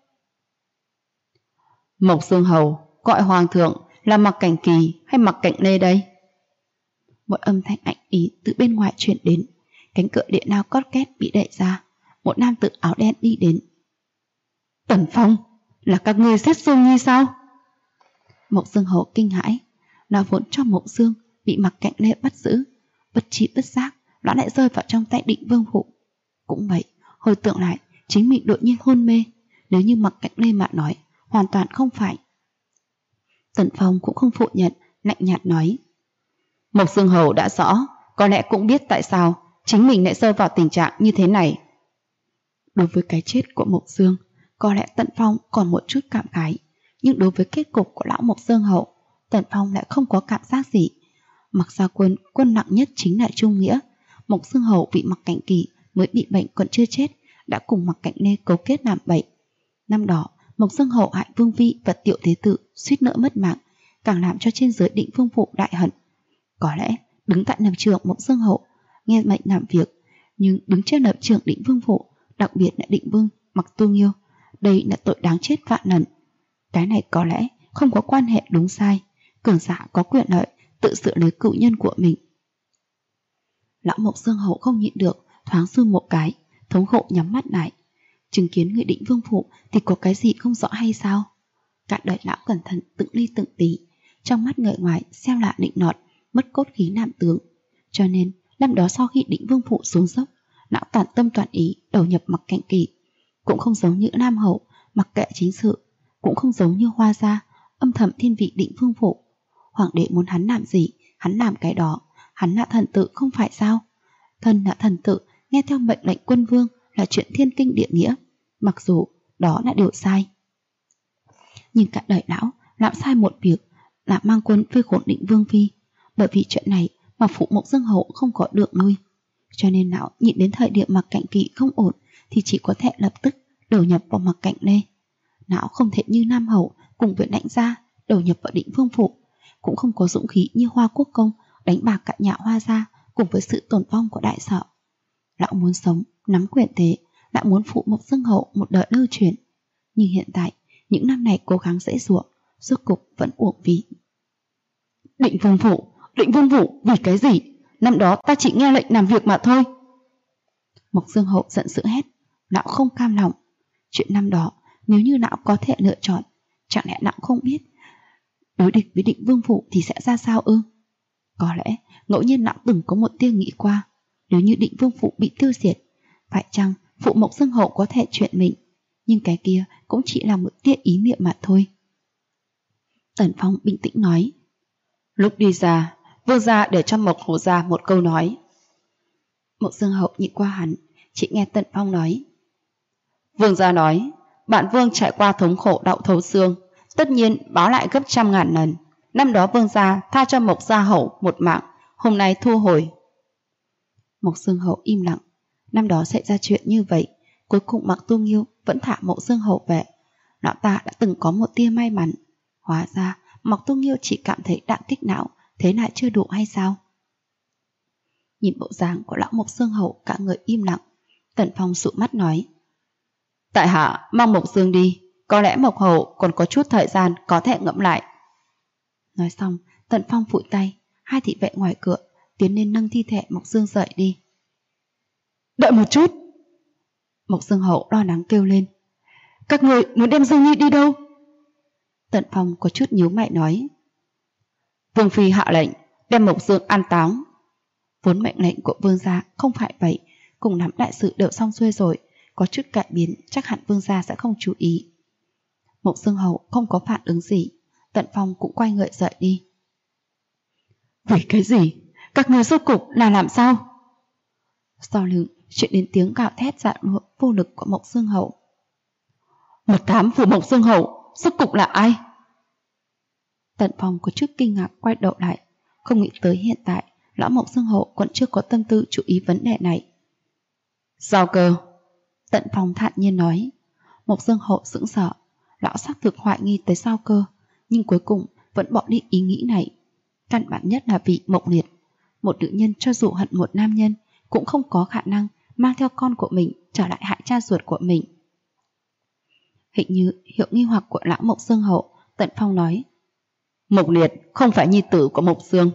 Mộc Dương Hậu gọi Hoàng thượng là Mặc Cảnh Kỳ hay Mặc Cạnh Lê đây? Một âm thanh ảnh ý từ bên ngoài truyền đến, cánh cửa điện lao cót két bị đẩy ra, một nam tử áo đen đi đến. Tần Phong, là các ngươi giết Dương Nhi sao? Mộc Dương Hậu kinh hãi, nó vốn cho Mộc Dương bị Mặc Cạnh Lê bắt giữ, bất trí bất giác nó lại rơi vào trong tay Định Vương Phụ. Cũng vậy, hồi tưởng lại chính mình đột nhiên hôn mê, nếu như Mặc Cạnh Lê mà nói, hoàn toàn không phải. Tần Phong cũng không phủ nhận, lạnh nhạt nói: Mộc Dương Hậu đã rõ, có lẽ cũng biết tại sao chính mình lại rơi vào tình trạng như thế này. Đối với cái chết của Mộc Dương, có lẽ Tần Phong còn một chút cảm khái, nhưng đối với kết cục của lão Mộc Dương Hậu, Tần Phong lại không có cảm giác gì. Mặc Gia Quân, quân nặng nhất chính là Trung Nghĩa. Mộc Dương Hầu bị Mặc Cảnh Kỳ mới bị bệnh còn chưa chết, đã cùng Mặc Cảnh Lê cấu kết làm bậy. Năm đó, Mộc Dương Hầu hại Vương Vi và Tiểu Thế Tử suýt nữa mất mạng, càng làm cho trên dưới Định Vương Phủ đại hận. Có lẽ đứng tại lập trường Mộc Dương Hầu nghe mệnh làm việc, nhưng đứng trên lập trường Định Vương Phủ, đặc biệt là Định Vương Mặc Tu Nghiêu, đây là tội đáng chết vạn lần. Cái này có lẽ không có quan hệ đúng sai, cường giả có quyền lợi tự xử lấy cựu nhân của mình. Lão Mộc Dương Hầu không nhịn được, thoáng run một cái, thống khổ nhắm mắt lại. Chứng kiến người Định Vương Phủ thì có cái gì không rõ hay sao? Cả đời lão cẩn thận từng ly từng tí, trong mắt người ngoài xem là định nọt, mất cốt khí làm tướng. Cho nên năm đó sau khi Định Vương Phủ xuống dốc, lão toàn tâm toàn ý đầu nhập Mặc Cảnh Kỳ. Cũng không giống như Nam Hầu mặc kệ chính sự, cũng không giống như Hoa Gia âm thầm thiên vị Định Vương Phủ. Hoàng đế muốn hắn làm gì, hắn làm cái đó. Hắn là thần tử không phải sao? Thân là thần tử, nghe theo mệnh lệnh quân vương là chuyện thiên kinh địa nghĩa, mặc dù đó là điều sai. Nhưng cả đời lão sai một việc là mang quân vây khốn Định Vương Phi. Bởi vì chuyện này mà phụ Mộc Dương Hầu không có đường lui, cho nên lão nhịn đến thời điểm Mặc Cảnh Kỳ không ổn thì chỉ có thể lập tức đầu nhập vào Mặc Cảnh Lê. Lão không thể như Nam Hầu cùng với Lãnh Gia đầu nhập vào Định Vương Phủ, cũng không có dũng khí như Hoa Quốc Công đánh bạc cả nhà Hoa Gia cùng với sự tồn vong của đại sở. Lão muốn sống, nắm quyền thế, lão muốn phụ Mộc Dương Hầu một đời lưu truyền. Nhưng hiện tại, những năm này cố gắng dễ dụa, rốt cục vẫn uổng phí. Định Vương Phủ, vì cái gì? Năm đó ta chỉ nghe lệnh làm việc mà thôi. Mộc Dương Hầu giận dữ hét, lão không cam lòng. Chuyện năm đó, nếu như lão có thể lựa chọn, chẳng lẽ lão không biết đối địch với Định Vương Phủ thì sẽ ra sao ư? Có lẽ ngẫu nhiên lão từng có một tia nghĩ qua, nếu như Định Vương Phủ bị tiêu diệt, phải chăng phụ Mộc Dương Hầu có thể chuyện mình? Nhưng cái kia cũng chỉ là một tia ý niệm mà thôi. Tần Phong bình tĩnh nói, lúc đi ra, Vương gia để cho Mộc Hầu gia một câu nói. Mộc Dương Hầu nhìn qua hắn, chỉ nghe Tần Phong nói, Vương gia nói, bạn Vương trải qua thống khổ đau thấu xương, tất nhiên báo lại gấp trăm ngàn lần. Năm đó Vương gia tha cho Mộc Gia Hầu một mạng, hôm nay thu hồi. Mộc Dương Hầu im lặng. Năm đó xảy ra chuyện như vậy, cuối cùng Mặc Tu Nghiêu vẫn thả Mộc Dương Hầu về. Lão ta đã từng có một tia may mắn. Hóa ra Mặc Tu Nghiêu chỉ cảm thấy đạn kích não, thế lại chưa đủ hay sao? Nhìn bộ dáng của lão Mộc Dương Hầu, cả người im lặng. Tần Phong sụ mắt nói, tại hạ mang Mộc Dương đi, có lẽ Mộc Hầu còn có chút thời gian có thể ngẫm lại. Nói xong, Tần Phong phủi tay, hai thị vệ ngoài cửa tiến lên nâng thi thể Mộc Dương dậy đi. Đợi một chút! Mộc Dương Hầu lo lắng kêu lên, các người muốn đem Dương Nhi đi đâu? Tần Phong có chút nhíu mày nói, Vương Phi hạ lệnh đem Mộc Dương an táng. Vốn mệnh lệnh của Vương gia không phải vậy, cùng nắm đại sự đều xong xuôi rồi, có chút cải biến chắc hẳn Vương gia sẽ không chú ý. Mộc Dương Hầu không có phản ứng gì. Tần Phong cũng quay người dậy đi. Vì cái gì? Các người rốt cục là làm sao? Sau lưng chuyện đến tiếng gào thét dạn vô lực của Mộc Dương Hầu. Một thám của Mộc Dương Hầu rốt cục là ai? Tần Phong có chút kinh ngạc quay đầu lại, không nghĩ tới hiện tại lão Mộc Dương Hầu còn chưa có tâm tư chú ý vấn đề này. Giao Cơ. Tần Phong thản nhiên nói. Mộc Dương Hầu sững sờ. Lão xác thực hoài nghi tới Giao Cơ, nhưng cuối cùng vẫn bỏ đi ý nghĩ này. Căn bản nhất là vì Mộc Liệt. Một nữ nhân cho dù hận một nam nhân cũng không có khả năng mang theo con của mình trở lại hại cha ruột của mình. Hình như hiểu nghi hoặc của lão Mộc Dương Hầu, Tần Phong nói, Mộc Liệt không phải nhi tử của Mộc Dương.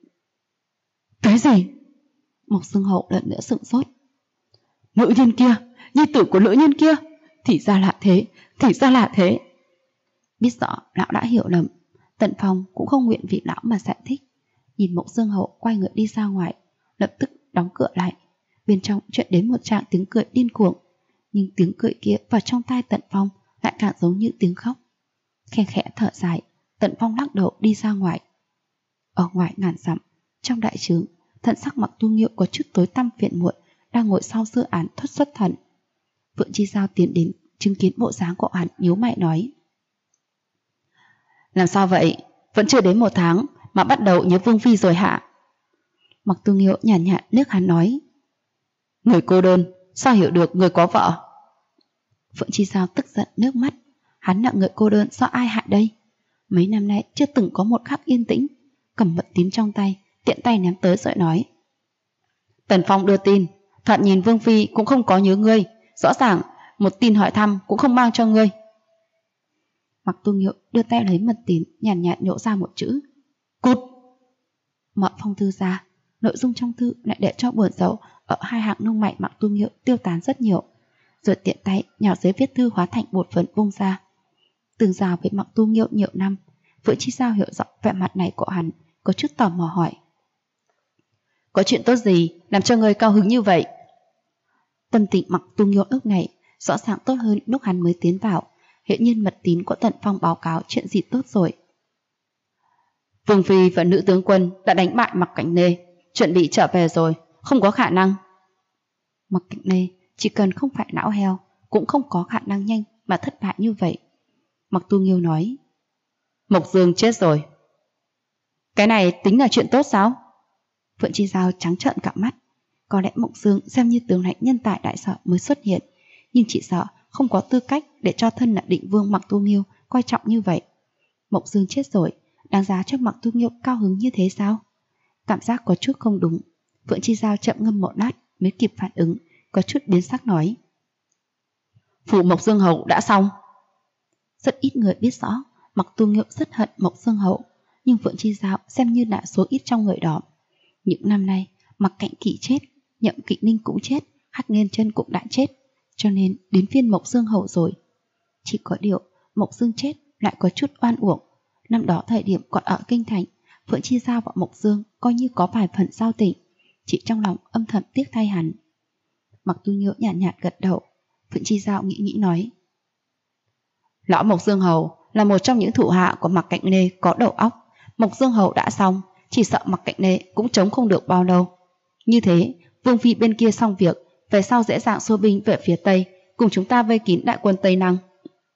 Cái gì? Mộc Dương Hầu lần nữa sững sốt. Nữ nhân kia, nhi tử của nữ nhân kia, thì ra là thế. Biết rõ lão đã hiểu lầm, Tần Phong cũng không nguyện vì lão mà giải thích. Nhìn Mộc Dương Hầu quay người đi ra ngoài, lập tức đóng cửa lại. Bên trong chuyện đến một tràng tiếng cười điên cuồng, nhưng tiếng cười kia vào trong tai Tần Phong lại càng giống như tiếng khóc. Khe khẽ thở dài, Tần Phong lắc đầu đi ra ngoài. Ở ngoài ngàn dặm, trong đại trướng, thần sắc Mặc Tu Nghiêu có chút tối tăm phiền muộn, đang ngồi sau dự án thất xuất thần. Phượng Chi Giao tiến đến chứng kiến bộ dáng của hắn, nhíu mày nói, làm sao vậy? Vẫn chưa đến 1 tháng mà bắt đầu nhớ Vương Phi rồi hả? Mặc Tu Nghiêu nhàn nhạt nước hắn nói. Người cô đơn, sao hiểu được người có vợ? Phượng Chi Giao tức giận nước mắt. Hắn là người cô đơn do ai hại đây? Mấy năm nay chưa từng có một khắc yên tĩnh. Cầm mật tím trong tay, tiện tay ném tới rồi nói. Tần Phong đưa tin, thoạt nhìn Vương Phi cũng không có nhớ ngươi, rõ ràng một tin hỏi thăm cũng không mang cho ngươi. Mặc Tu Nghiêu đưa tay lấy mật tím, nhàn nhạt nhổ ra một chữ. Cút! Mở phong thư ra, nội dung trong thư lại để cho buồn rầu ở hai hàng lông mày Mặc Tu Nghiêu tiêu tán rất nhiều, rồi tiện tay nhào giấy viết thư hóa thành bột phấn bung ra. Từng giao với Mặc Tu Nghiêu nhiều năm, Phượng Chi Giao hiểu rõ vẻ mặt này của hắn, có chút tò mò hỏi. Có chuyện tốt gì làm cho người cao hứng như vậy? Tâm tình Mặc Tu Nghiêu lúc này rõ ràng tốt hơn lúc hắn mới tiến vào. Hiện nhiên mật tín của Tần Phong báo cáo chuyện gì tốt rồi. Vương Phi và nữ tướng quân đã đánh bại Mặc Cảnh Nê, chuẩn bị trở về rồi, không có khả năng. Mặc Cảnh Nê chỉ cần không phải não heo cũng không có khả năng nhanh mà thất bại như vậy. Mặc Tu Nghiêu nói. Mộc Dương chết rồi. Cái này tính là chuyện tốt sao? Phượng Chi Giao trắng trợn cả mắt. Có lẽ Mộc Dương xem như tướng lãnh nhân tài đại sở mới xuất hiện, nhưng chị sợ không có tư cách để cho thân là định vương Mặc Tu Nghiêu coi trọng như vậy. Mộc Dương chết rồi, đáng giá cho Mặc Tu Nghiêu cao hứng như thế sao? Cảm giác có chút không đúng. Phượng Chi Giao chậm ngâm một lát mới kịp phản ứng, có chút biến sắc nói. Phủ Mộc Dương Hậu đã xong. Rất ít người biết rõ Mặc Tu Nghiêu rất hận Mộc Dương Hậu, nhưng Phượng Chi Giao xem như là số ít trong người đó. Những năm nay Mặc Cạnh Kỵ chết, Nhậm Kỵ Ninh cũng chết, Hắc Nghiên Chân cũng đã chết, cho nên đến phiên Mộc Dương Hậu rồi. Chỉ có điều Mộc Dương chết lại có chút oan uổng. Năm đó thời điểm còn ở kinh thành, Phượng Chi Giao và Mộc Dương coi như có vài phần giao tình, chỉ trong lòng âm thầm tiếc thay hắn. Mặc Tu Nghiêu nhàn nhạt gật đầu. Phượng Chi Giao nghĩ nói. Lão Mộc Dương Hầu là một trong những thủ hạ của Mặc Cạnh Nê có đầu óc. Mộc Dương Hầu đã xong, chỉ sợ Mặc Cạnh Nê cũng chống không được bao lâu. Như thế, Vương Phi bên kia xong việc, về sau dễ dàng xua binh về phía Tây, cùng chúng ta vây kín đại quân Tây Năng.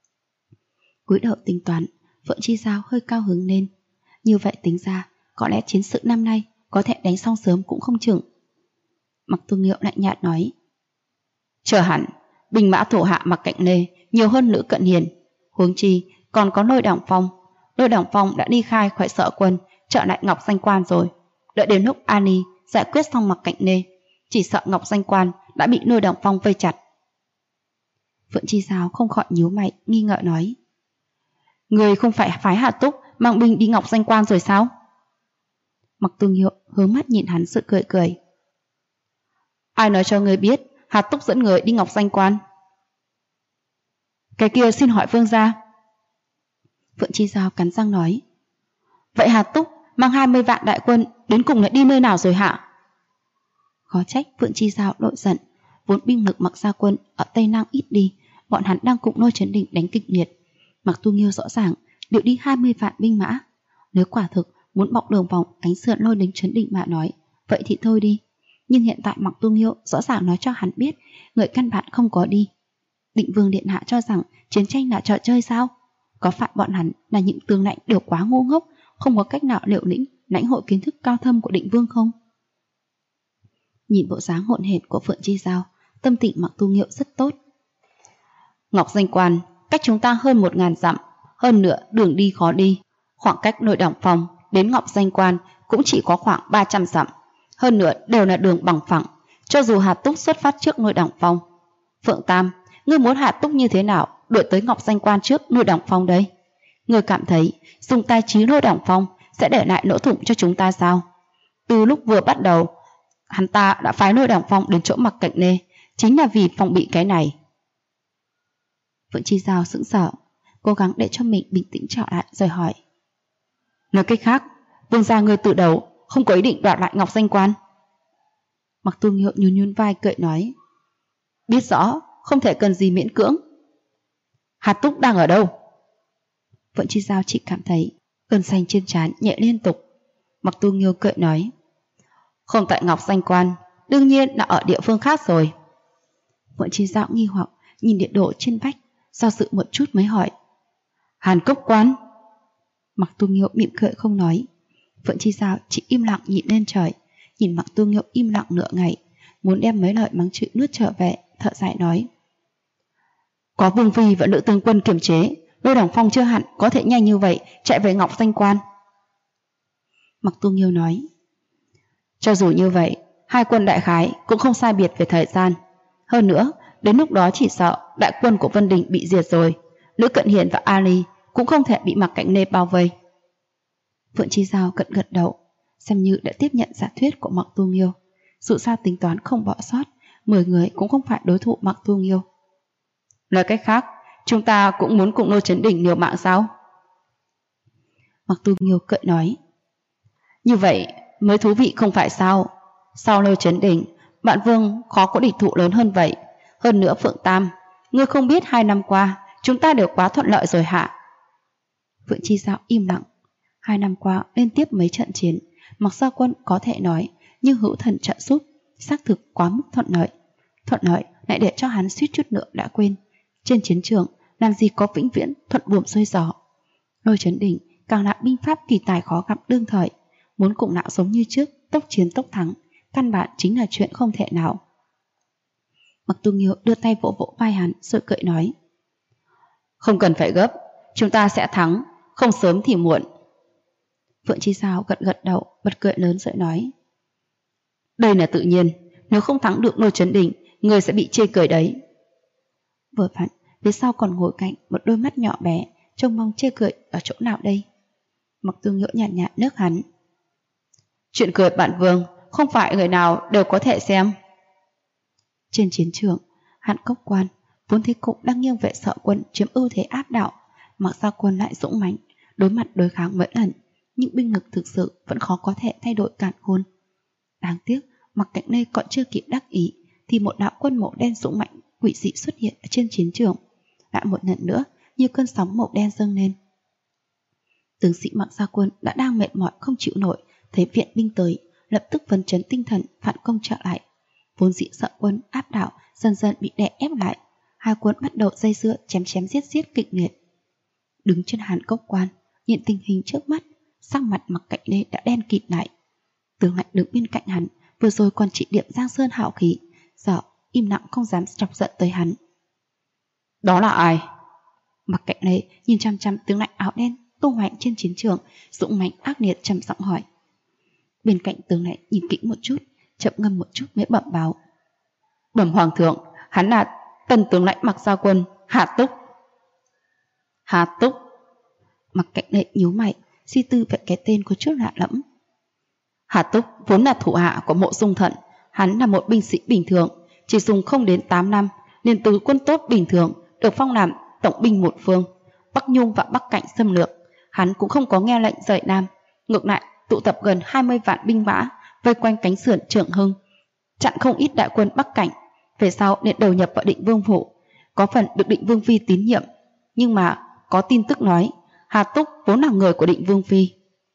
Cúi đầu tính toán, Phượng Chi Giao hơi cao hứng lên. Như vậy tính ra, có lẽ chiến sự năm nay có thể đánh xong sớm cũng không chừng. Mặc Tu Nghiêu lạnh nhạt nói. Chờ hẳn, binh mã thủ hạ Mặc Cạnh Nê nhiều hơn Nữ Cận Hiền. Huống chi còn có Lôi Đằng Phong. Lôi Đằng Phong đã đi khai khỏi Sở Quân, trở lại Ngọc Danh Quan rồi. Đợi đến lúc Ani giải quyết xong Mặc Cạnh Nê, chỉ sợ Ngọc Danh Quan đã bị Lôi Đằng Phong vây chặt. Phượng Chi Giao không khỏi nhíu mày nghi ngờ nói. Người không phải phái Hà Túc mang binh đi Ngọc Danh Quan rồi sao? Mặc Tu Nghiêu hướng mắt nhìn hắn sự cười cười. Ai nói cho người biết Hà Túc dẫn người đi Ngọc Danh Quan? Cái kia xin hỏi vương gia. Phượng Chi Giao cắn răng nói. Vậy Hà Túc mang 20 vạn đại quân đến cùng lại đi nơi nào rồi hả? Khó trách Phượng Chi Giao đội giận. Vốn binh lực Mặc gia quân ở Tây Năng ít đi, bọn hắn đang cùng Lôi Trấn Đình đánh kịch liệt. Mặc Tu Nghiêu rõ ràng điều đi 20 vạn binh mã. Nếu quả thực muốn bọc đường vòng cánh sườn Lôi Đình Trấn Định mà nói, vậy thì thôi đi. Nhưng hiện tại Mặc Tu Nghiêu rõ ràng nói cho hắn biết người căn bản không có đi. Định Vương điện hạ cho rằng chiến tranh là trò chơi sao? Có phải bọn hắn là những tướng lãnh đều quá ngu ngốc, không có cách nào liệu lĩnh lãnh hội kiến thức cao thâm của Định Vương không? Nhìn bộ dáng hỗn hển của Phượng Chi Giao, tâm tình Mặc Tu Nghiêu rất tốt. Ngọc Danh Quan cách chúng ta hơn 1000 dặm, hơn nữa đường đi khó đi. Khoảng cách Nội Đẳng Phong đến Ngọc Danh Quan cũng chỉ có khoảng 300 dặm, hơn nữa đều là đường bằng phẳng. Cho dù Hà Túc xuất phát trước Nội Đẳng Phong, Phượng Tam, ngươi muốn Hà Túc như thế nào đuổi tới Ngọc Danh Quan trước Nội Đẳng Phong đây? Ngươi cảm thấy dùng tay trí Nội Đẳng Phong sẽ để lại lỗ thủng cho chúng ta sao? Từ lúc vừa bắt đầu, hắn ta đã phái Nội Đẳng Phong đến chỗ Mặc Cạnh Nê, chính là vì phòng bị cái này. Phượng Chi Giao sững sờ, cố gắng để cho mình bình tĩnh trở lại rồi hỏi. Nói cách khác, vương gia ngươi từ đầu không có ý định đoạt lại Ngọc Danh Quan? Mặc Tu Nghiêu nhún nhún vai cười nói. Biết rõ, không thể cần gì miễn cưỡng. Hà Túc đang ở đâu? Phượng Chi Giao chỉ cảm thấy cơn xanh trên trán nhẹ liên tục. Mặc Tu Nghiêu cười nói. Không tại Ngọc Danh Quan, đương nhiên là ở địa phương khác rồi. Phượng Chi Giao nghi hoặc nhìn địa đồ trên vách, do dự một chút mới hỏi. Hàn Cốc Quan? Mặc Tu Nghiêu mỉm cười không nói. Phượng Chi Giao chỉ im lặng nhìn lên trời, nhìn Mặc Tu Nghiêu im lặng nửa ngày, muốn đem mấy lời mắng chửi nuốt trở về, thở dài nói: có Vương Phi và Nữ tướng quân kiềm chế, Lôi Đằng Phong chưa hẳn có thể nhanh như vậy chạy về Ngọc Danh Quan. Mặc Tu Nghiêu nói: cho dù như vậy, hai quân đại khái cũng không sai biệt về thời gian. Hơn nữa, đến lúc đó chỉ sợ đại quân của Vân Đình bị diệt rồi, Lữ Cận Hiền và Ali cũng không thể bị Mặc Cạnh Nê bao vây. Phượng Chi Giao gật gật đầu, xem như đã tiếp nhận giả thuyết của Mặc Tu Nghiêu. Dù sao tính toán không bỏ sót, 10 người cũng không phải đối thủ Mặc Tu Nghiêu. Nói cách khác, chúng ta cũng muốn cùng Lô Chấn Đỉnh liều mạng sao? Mặc Tu Nghiêu cười nói: như vậy mới thú vị không phải sao? Sau Lô Chấn Đỉnh, Vạn Vương khó có địch thủ lớn hơn vậy. Hơn nữa Phượng Tam, ngươi không biết 2 năm qua chúng ta đều quá thuận lợi rồi hả? Phượng Chi Giao im lặng. 2 năm qua liên tiếp mấy trận chiến, Mặc Gia Quân có thể nói nhưng hữu thần trợ giúp, xác thực quá mức thuận lợi lại để cho hắn suýt chút nữa đã quên. Trên chiến trường làm gì có vĩnh viễn thuận buồm xuôi gió. Lôi Chấn Đỉnh càng là binh pháp kỳ tài khó gặp đương thời, muốn cùng lão giống như trước tốc chiến tốc thắng, căn bản chính là chuyện không thể nào. Mặc Tu Nghiêu đưa tay vỗ vỗ vai hắn rồi cười nói: không cần phải gấp, chúng ta sẽ thắng, không sớm thì muộn. Phượng Chi Giao gật gật đầu, bật cười lớn rồi nói: đây là tự nhiên, nếu không thắng được Lôi Chấn Đỉnh, người sẽ bị chê cười đấy. Vừa vặn phía sau còn ngồi cạnh một đôi mắt nhỏ bé, trông mong chê cười ở chỗ nào đây? Mặc Tu Nghiêu nhàn nhạt nước hắn: chuyện cười Bản Vương không phải người nào đều có thể xem. Trên chiến trường, Hạn Cốc Quan vốn thế cục đang nghiêng về Sợ Quân chiếm ưu thế áp đảo, Mặc Gia Quân lại dũng mãnh, đối mặt đối kháng mấy lần, nhưng binh lực thực sự vẫn khó có thể thay đổi càn khôn. Đáng tiếc, Mặc Cạnh Nê còn chưa kịp đắc ý thì một đạo quân màu đen dũng mãnh quỷ dị xuất hiện ở trên chiến trường, lại một lần nữa như cơn sóng màu đen dâng lên. Tướng sĩ Mặc Gia Quân đã đang mệt mỏi không chịu nổi, thấy viện binh tới, lập tức phấn chấn tinh thần phản công trở lại. Vốn dĩ Sợ Quân áp đảo dần dần bị đè ép lại, hai quân bắt đầu dây dưa chém giết kịch liệt. Đứng trên Hàn Cốc Quan, nhìn tình hình trước mắt, sắc mặt Mặc Cạnh Nê đã đen kịt lại. Tướng Lạnh đứng bên cạnh hắn, vừa rồi còn trị điểm Giang Sơn hạo khí, giờ im lặng không dám chọc giận tới hắn. Đó là ai? Mặc Cạnh Nê nhìn chăm chăm tướng Lạnh áo đen tung hoành trên chiến trường, dũng mãnh ác liệt trầm giọng hỏi. Bên cạnh tướng Lạnh nhìn kỹ một chút, chậm ngâm một chút mới bẩm báo: bẩm Hoàng thượng, hắn là Tần tướng lãnh Mặc Gia Quân Hà Túc. Hà Túc? Mặc Cạnh Nê nhíu mày, suy tư về cái tên có chút lạ lẫm. Hà Túc vốn là thủ hạ của Mộ Dung Thận, hắn là một binh sĩ bình thường, chỉ dùng không đến 8 năm liền từ quân tốt bình thường được phong làm tổng binh một phương. Bắc Nhung và Bắc Cảnh xâm lược, hắn cũng không có nghe lệnh rời Nam, ngược lại tụ tập gần 20 vạn binh mã vây quanh cánh sườn Trường Hưng, chặn không ít đại quân Bắc Cảnh. Về sau liền đầu nhập vào Định Vương phủ, có phần được Định Vương Phi tín nhiệm, nhưng mà có tin tức nói Hà Túc vốn là người của Định Vương Phi.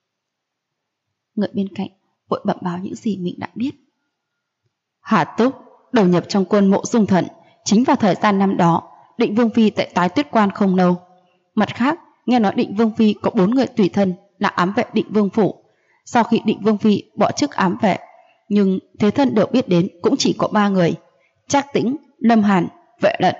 Người bên cạnh vội bẩm báo những gì mình đã biết. Hà Túc đầu nhập trong quân Mộ Dung Thận chính vào thời gian năm đó Định Vương Phi tại Tái Tuyết Quan không lâu. Mặt khác, nghe nói Định Vương Phi có 4 người tùy thân là ám vệ Định Vương phủ. Sau khi Định Vương Phi bỏ chức ám vệ, nhưng thế thân đều biết đến cũng chỉ có 3 người: Trác Tĩnh, Lâm Hàn, Vệ Lận.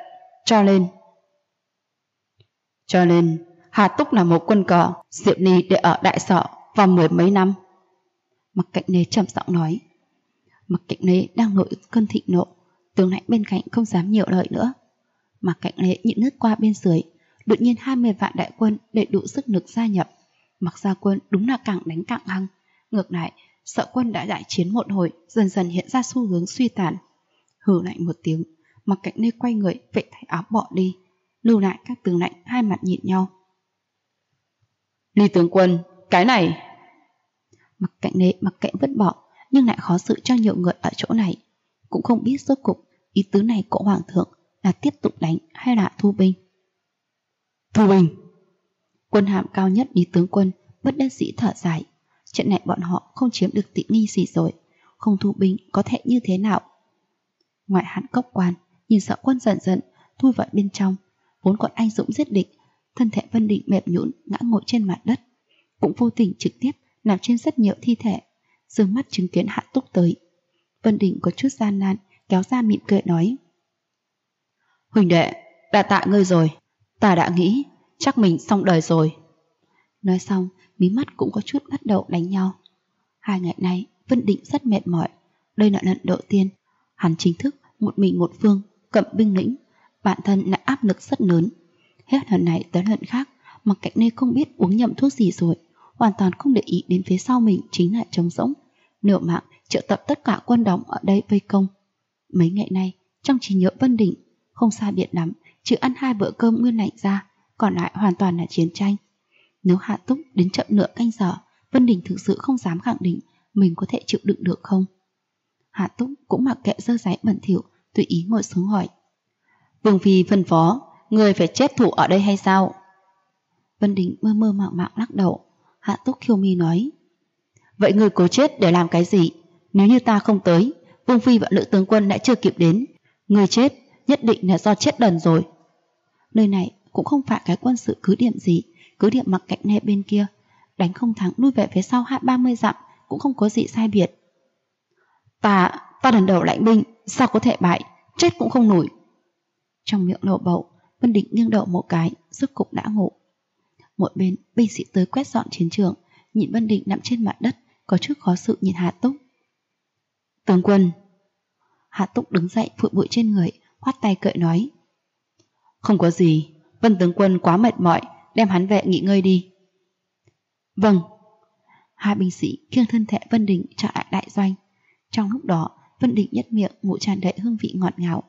Cho nên Hà Túc là một quân cờ Diệp Ly để ở Đại Sở vào 10 mấy năm. Mặc Cạnh Nê trầm giọng nói. Mặc Cạnh Nê đang nổi cơn thịnh nộ, tướng lãnh bên cạnh không dám nhiều lời nữa. Mặc Cạnh Nê nhịn nước qua bên dưới, đột nhiên 20 vạn đại quân đầy đủ sức lực gia nhập. Mặc Gia Quân đúng là càng đánh càng hăng. Ngược lại, Sợ Quân đã đại chiến một hồi, dần dần hiện ra xu hướng suy tàn. Hừ lạnh một tiếng, Mặc Cạnh Nê quay người vẫy tay áo bỏ đi, lưu lại các tướng lãnh hai mặt nhìn nhau. Ly tướng quân, cái này. Mặc Cạnh Nê mặc kệ vứt bỏ, nhưng lại khó xử cho nhiều người ở chỗ này, cũng không biết rốt cục ý tứ này của Hoàng thượng là tiếp tục đánh hay là thu binh. Thu binh. Quân hàm cao nhất Lý tướng quân bất đắc dĩ thở dài. Trận này bọn họ không chiếm được Tịnh Nghi gì rồi, không thu binh có thể như thế nào? Ngoại Hàn Cốc Quan nhìn Sợ Quân dần dần thui vào bên trong, vốn còn anh dũng giết địch, thân thể Vân Định mềm nhũn ngã ngồi trên mặt đất. cũng vô tình trực tiếp nằm trên rất nhiều thi thể, dương mắt chứng kiến Hạ Túc tới. Vân Đình có chút gian nan kéo ra mỉm cười nói: Huỳnh đệ, đã tạ ngươi rồi, ta đã nghĩ chắc mình xong đời rồi. Nói xong, mí mắt cũng có chút bắt đầu đánh nhau. 2 ngày nay, Vân Định rất mệt mỏi. Đây là lần đầu tiên hắn chính thức một mình một phương cầm binh lĩnh, bản thân lại áp lực rất lớn. Hết lần này tới lần khác, Mặc Cạnh Lê không biết uống nhầm thuốc gì rồi, hoàn toàn không để ý đến phía sau mình chính là trống rỗng, liều mạng triệu tập tất cả quân đóng ở đây vây công. Mấy ngày nay, trong trí nhớ Vân Định, không xa biệt lắm, trừ ăn 2 bữa cơm nguyên lành ra, còn lại hoàn toàn là chiến tranh. Nếu Hạ Túc đến chậm nửa canh giờ, Vân Đình thực sự không dám khẳng định mình có thể chịu đựng được không. Hạ Túc cũng mặc kệ dơ giấy bẩn thỉu, tùy ý ngồi xuống hỏi: Vương phi phân phó, người phải chết thủ ở đây hay sao? Vân Đình mơ mơ màng màng lắc đầu. Hạ Túc khiêu mi nói: Vậy người cố chết để làm cái gì? Nếu như ta không tới, Vương phi và Lữ tướng quân đã chưa kịp đến, người chết nhất định là do chết đần rồi. Nơi này cũng không phải cái quân sự cứ điểm gì, cứ điểm Mặc Cạnh Lê bên kia, đánh không thắng lui về phía sau 30 dặm cũng không có gì sai biệt. Ta lần đầu lãnh binh, sao có thể bại, chết cũng không nổi. Trong miệng lầu bầu, Vân Định nghiêng đầu một cái, rốt cục đã ngủ. Một bên, binh sĩ tới quét dọn chiến trường, nhìn Vân Định nằm trên mặt đất, có chút khó xử nhìn Hạ Túc. Tướng quân. Hạ Túc đứng dậy phủi bụi trên người, khoát tay cởi nói: Không có gì, Vân tướng quân quá mệt mỏi, đem hắn về nghỉ ngơi đi. Vâng. 2 binh sĩ khiêng thân thể Vân Định trở lại đại doanh. Trong lúc đó, Vân Định nhất miệng ngủ tràn đầy hương vị ngọt ngào.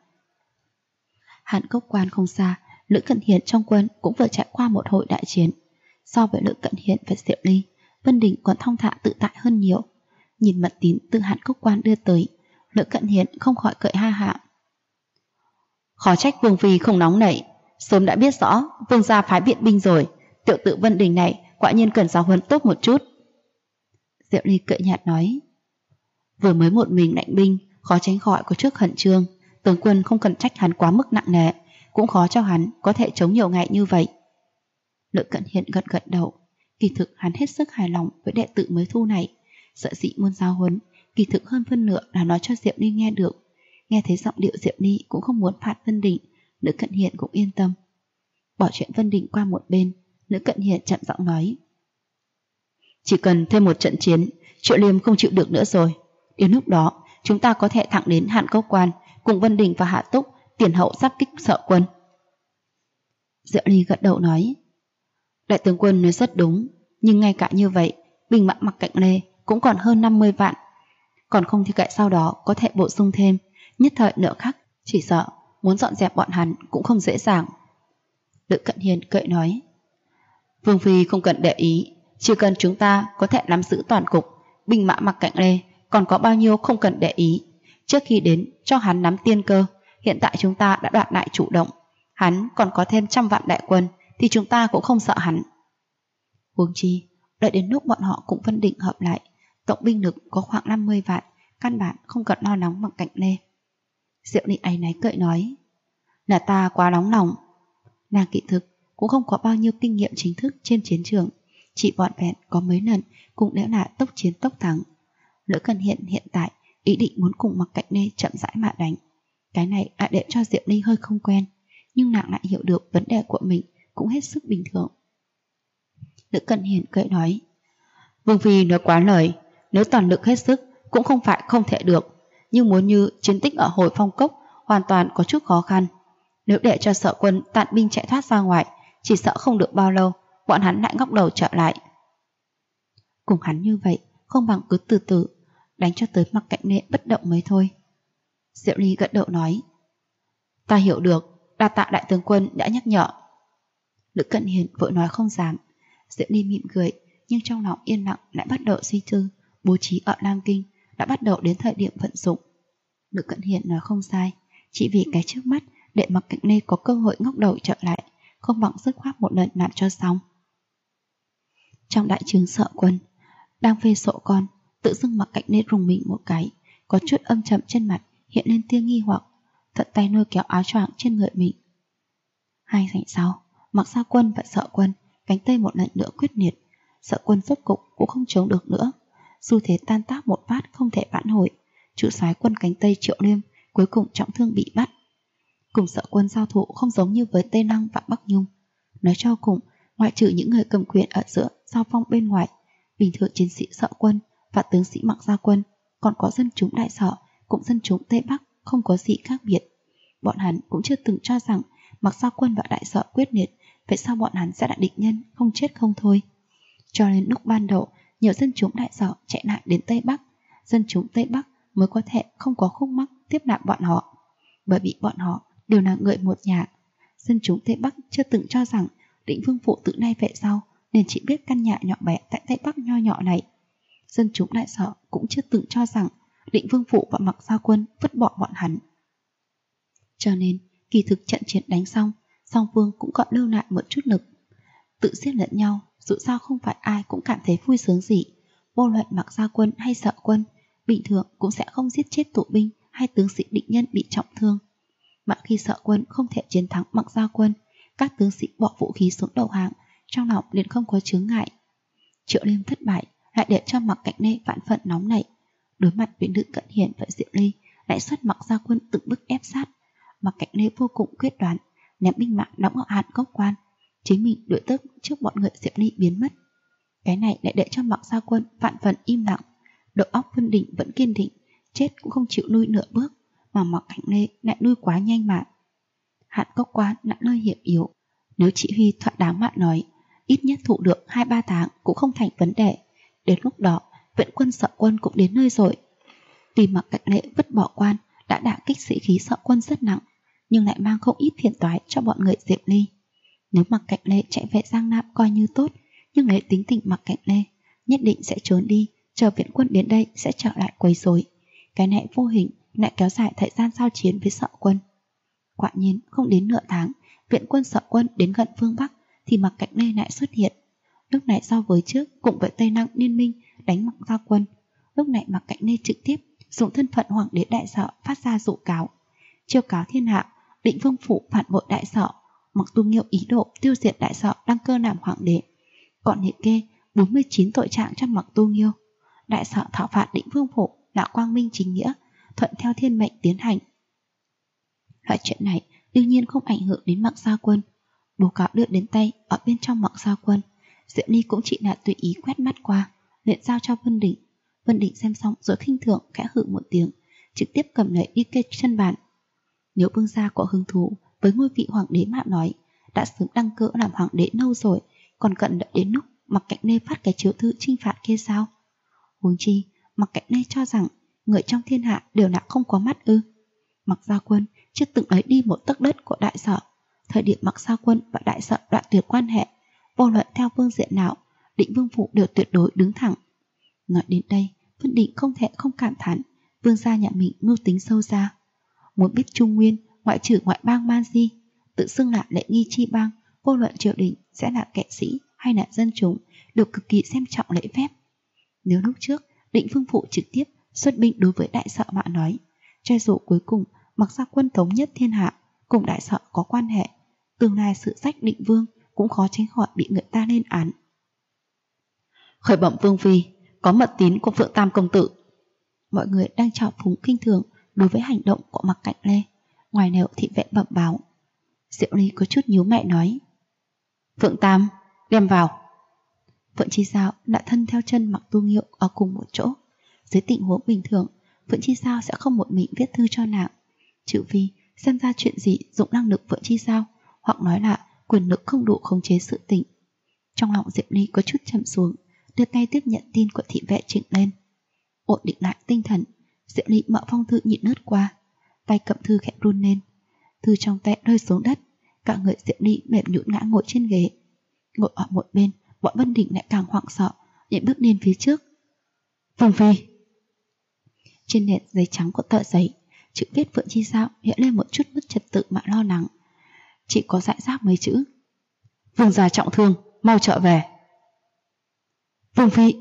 Hàn Cốc Quan không xa, Lữ Cận Hiền trong quân cũng vừa trải qua một hồi đại chiến. So với Lữ Cận Hiền và Diệu Ly, Vân Định còn thong thả tự tại hơn nhiều. Nhìn mật tín từ Hàn Cốc Quan đưa tới, Lữ Cận Hiền không khỏi cười ha hả. Khó trách Vương phi không nóng nảy, sớm đã biết rõ Vương gia phái viện binh rồi, tiểu tử Vân Đình này quả nhiên cần giáo huấn tốt một chút. Diệu Ly cười nhạt nói: Vừa mới một mình lãnh binh, khó tránh khỏi có chút khẩn trương, tướng quân không cần trách hắn quá mức nặng nề, cũng khó cho hắn có thể chống nhiều ngày như vậy. Lữ Cận Hiền gật gật đầu, kỳ thực hắn hết sức hài lòng với đệ tử mới thu này, sợ dĩ muốn giáo huấn, kỳ thực hơn phân nửa là nói cho Diệu Ly nghe được. Nghe thấy giọng điệu Diệu Ly cũng không muốn phạt Vân Định, Lữ Cận Hiền cũng yên tâm. Bỏ chuyện Vân Định qua một bên, Lữ Cận Hiền chậm giọng nói: Chỉ cần thêm một trận chiến, Triệu Liêm không chịu được nữa rồi. Đến lúc đó, chúng ta có thể thẳng đến Hàn Cốc Quan, cùng Vân Đình và Hạ Túc tiền hậu giáp kích Sợ quân. Diệu Ly gật đầu nói: Đại tướng quân nói rất đúng, nhưng ngay cả như vậy, binh mã Mặc Cạnh Lê cũng còn hơn 50 vạn. Còn không thì cậy sau đó có thể bổ sung thêm, nhất thời nửa khắc, chỉ sợ muốn dọn dẹp bọn hắn cũng không dễ dàng. Lữ Cận Hiền cười nói: Vương phi không cần để ý, chỉ cần chúng ta có thể nắm giữ toàn cục, binh mã Mặc Cạnh Lê còn có bao nhiêu không cần để ý. Trước khi đến cho hắn nắm tiên cơ, hiện tại chúng ta đã đoạt lại chủ động. Hắn còn có thêm 100 vạn đại quân thì chúng ta cũng không sợ hắn. Huống chi, đợi đến lúc bọn họ cũng Vân Định hợp lại, tổng binh lực có khoảng 50 vạn, căn bản không cần lo lắng Mặc Cạnh Lê. Diệu Ly áy náy cười nói: Là ta quá nóng lòng. Nàng kỳ thực cũng không có bao nhiêu kinh nghiệm chính thức trên chiến trường, chỉ vỏn vẹn có mấy lần cũng đã là tốc chiến tốc thắng. Lữ Cận Hiền hiện tại ý định muốn cùng Mặc Cạnh Lê chậm rãi mà đánh. Cái này lại để cho Diệu Ly hơi không quen, nhưng nàng lại hiểu được vấn đề của mình cũng hết sức bình thường. Lữ Cận Hiền cười nói: Vương phi nói quá lời, nếu toàn lực hết sức cũng không phải không thể được, nhưng muốn như chiến tích ở Hồi Phong Cốc hoàn toàn có chút khó khăn. Nếu để cho Sợ quân tạn binh chạy thoát ra ngoài, chỉ sợ không được bao lâu bọn hắn lại ngóc đầu trở lại. Cùng hắn như vậy, không bằng cứ từ từ đánh cho tới Mặc Cạnh Lê bất động mới thôi. Diệu Ly gật đầu nói: Ta hiểu được, đa tạ đại tướng quân đã nhắc nhở. Lữ Cận Hiền vội nói không dám. Diệu Ly mỉm cười, nhưng trong lòng yên lặng lại bắt đầu suy tư, bố trí ở Lam Kinh đã bắt đầu đến thời điểm vận dụng. Lữ Cận Hiền nói không sai, chỉ vì cái trước mắt để Mặc Cạnh Lê có cơ hội ngóc đầu trở lại, không bằng dứt khoát một lần làm cho xong. Trong đại trướng Sợ quân, đang phê sổ con, tự dưng Mặc Cạnh Lê rùng mình một cái, có chút âm trầm trên mặt hiện lên tia nghi hoặc, thuận tay lôi kéo áo choàng trên người mình. 2 ngày sau, Mặc Gia quân và Sợ quân cánh tay một lần nữa quyết liệt, Sợ Quân rốt cục cũng không chống được nữa, xu thế tan tác một phát không thể vãn hồi. Chủ soái quân cánh Tây Triệu Liêm cuối cùng trọng thương bị bắt. Cùng Sợ Quân giao thủ không giống như với Tây Lăng và Bắc Nhung. Nói cho cùng, ngoại trừ những người cầm quyền ở giữa giao phong bên ngoài, bình thường chiến sĩ Sợ Quân và tướng sĩ Mặc Gia Quân, còn có dân chúng Đại Sở cũng dân chúng Tây Bắc không có gì khác biệt. Bọn hắn cũng chưa từng cho rằng Mặc Gia Quân và Đại Sở quyết liệt, vậy sao bọn hắn sẽ là địch nhân không chết không thôi. Cho nên lúc ban đầu nhiều dân chúng Đại Sở chạy nạn đến Tây Bắc, dân chúng Tây Bắc mới có thể không có khúc mắc tiếp nạp bọn họ, bởi vì bọn họ đều là người một nhà. Dân chúng Tây Bắc chưa từng cho rằng Định Vương Phủ từ nay về sau nên chỉ biết căn nhà nhỏ bé tại Tây Bắc nho nhỏ này. Dân chúng Đại Sở cũng chưa từng cho rằng Định Vương Phủ và Mặc Gia Quân vứt bỏ bọn hắn. Cho nên kỳ thực trận chiến đánh xong, song phương cũng còn lưu lại một chút lực. Tự giết lẫn nhau, dù sao không phải ai cũng cảm thấy vui sướng gì. Vô luận Mặc Gia Quân hay Sợ Quân, bình thường cũng sẽ không giết chết tù binh hay tướng sĩ địch nhân bị trọng thương. Mà khi Sợ Quân không thể chiến thắng Mặc Gia Quân, các tướng sĩ bỏ vũ khí xuống đầu hàng, trong lòng liền không có chướng ngại. Triệu Liêm thất bại lại để cho Mặc Cảnh Lê vạn phận nóng nảy. Đối mặt với Lữ Cận Hiền và Diệu Ly, lại xuất Mặc Gia Quân từng bước ép sát. Mặc Cảnh Lê vô cùng quyết đoán, ném binh mã đóng ở Hàn Cốc Quan, chính mình đuổi tức trước bọn người Diệu Ly biến mất. Cái này lại để cho Mặc Gia Quân vạn phần im lặng. Đầu óc Vân Đình vẫn kiên định, chết cũng không chịu lui nửa bước, mà Mặc Cảnh Lê lại lui quá nhanh mà. Hàn Cốc Quan là nơi hiểm yếu, nếu chỉ huy thỏa đáng mà nói, ít nhất thủ được 2-3 tháng cũng không thành vấn đề. Đến lúc đó viện quân Sợ Quân cũng đến nơi rồi. Tuy Mặc Cảnh Lê vứt bỏ quan đã đả kích sĩ khí Sợ Quân rất nặng, nhưng lại mang không ít phiền toái cho bọn người Diệp Ly. Nếu Mặc Cảnh Lê chạy về Giang Nam coi như tốt, nhưng lấy tính tình Mặc Cảnh Lê nhất định sẽ trốn đi, chờ viện quân đến đây sẽ trở lại quấy rối. Cái này vô hình lại kéo dài thời gian giao chiến với Sợ Quân. Quả nhiên không đến nửa tháng, viện quân Sợ Quân đến gần phương Bắc thì Mặc Cảnh Lê lại xuất hiện. Lúc này so với trước cùng với Tây Lăng liên minh đánh Mặc Gia Quân, lúc này Mặc Cảnh Lê trực tiếp dùng thân phận Hoàng đế Đại Sở phát ra dụ cáo, chiêu cáo thiên hạ Định Vương Phủ phản bội Đại Sở, Mặc Tu Nghiêu ý đồ tiêu diệt Đại Sở đăng cơ làm hoàng đế, còn liệt kê 49 tội trạng cho Mặc Tu Nghiêu. Đại Sở thảo phạt Định Vương Phủ là quang minh chính nghĩa, thuận theo thiên mệnh tiến hành. Loại chuyện này đương nhiên không ảnh hưởng đến Mặc Gia Quân. Bố cáo đưa đến tay ở bên trong Mặc Gia Quân, Diệu Ly cũng chỉ là tùy ý quét mắt qua, liền giao cho Vân Đình. Vân Đình xem xong rồi khinh thường khẽ hự một tiếng, trực tiếp cầm lấy đi kê chân bàn. Nếu vương gia có hứng thú với ngôi vị hoàng đế mà nói, đã sớm đăng cơ làm hoàng đế lâu rồi, còn cần đợi đến lúc Mặc Cảnh Lê phát cái chiếu thư trinh phạt kia sao? Huống chi Mặc Cảnh Lê cho rằng người trong thiên hạ đều là không có mắt ư? Mặc Gia Quân chưa từng lấy đi một tấc đất của Đại Sở. Thời điểm Mặc Gia Quân và Đại Sở đoạn tuyệt quan hệ, vô luận theo phương diện nào, Định Vương Phủ đều tuyệt đối đứng thẳng. Nói đến đây, Vân Định không thể không cảm thán vương gia nhà mình mưu tính sâu xa. Muốn biết Trung Nguyên ngoại trừ ngoại bang Man Di, tự xưng là lệ nghi chi bang, vô luận triều đình sẽ là kẻ sĩ hay là dân chúng đều cực kỳ xem trọng lễ phép. Nếu lúc trước Định Vương Phủ trực tiếp xuất binh đối với Đại Sở mà nói, cho dù cuối cùng Mặc Gia Quân thống nhất thiên hạ cùng Đại Sở có quan hệ, tương lai sự sách Định Vương cũng khó tránh khỏi bị người ta lên án. Khởi bẩm Vương Phi, có mật tín của Phượng Tam công tử. Mọi người đang trào phúng kinh thường đối với hành động của Mặc Cảnh Lê. Ngoài nẻo thị vệ bẩm báo. Diệu Ly có chút nhíu mày nói: Phượng Tam, đem vào. Phượng Chi Sao đã thân theo chân Mặc Tu Nghiêu ở cùng một chỗ. Dưới tình huống bình thường, Phượng Chi Sao sẽ không một mình viết thư cho nàng, trừ phi xem ra chuyện gì dụng năng lực Phượng Chi Sao, hoặc nói là quyền lực không đủ khống chế sự tình. Trong lòng Diệu Ly có chút trầm xuống, đưa tay tiếp nhận tin của thị vệ trịnh lên. Ổn định lại tinh thần, Diệu Ly mở phong thư nhìn lướt qua, tay cầm thư khẽ run lên. Thư trong tay rơi xuống đất, cả người Diệu Ly mềm nhũn ngã ngồi trên ghế. Ngồi ở một bên, bọn Vân Đình lại càng hoảng sợ, nhảy bước lên phía trước. Vương Phi. Trên nền giấy trắng của tờ giấy, chữ viết Phượng Chi Sao hiện lên một chút mất trật tự mà lo lắng. Chỉ có rải rác mấy chữ: Vương gia trọng thương, mau trở về. Vương Phi.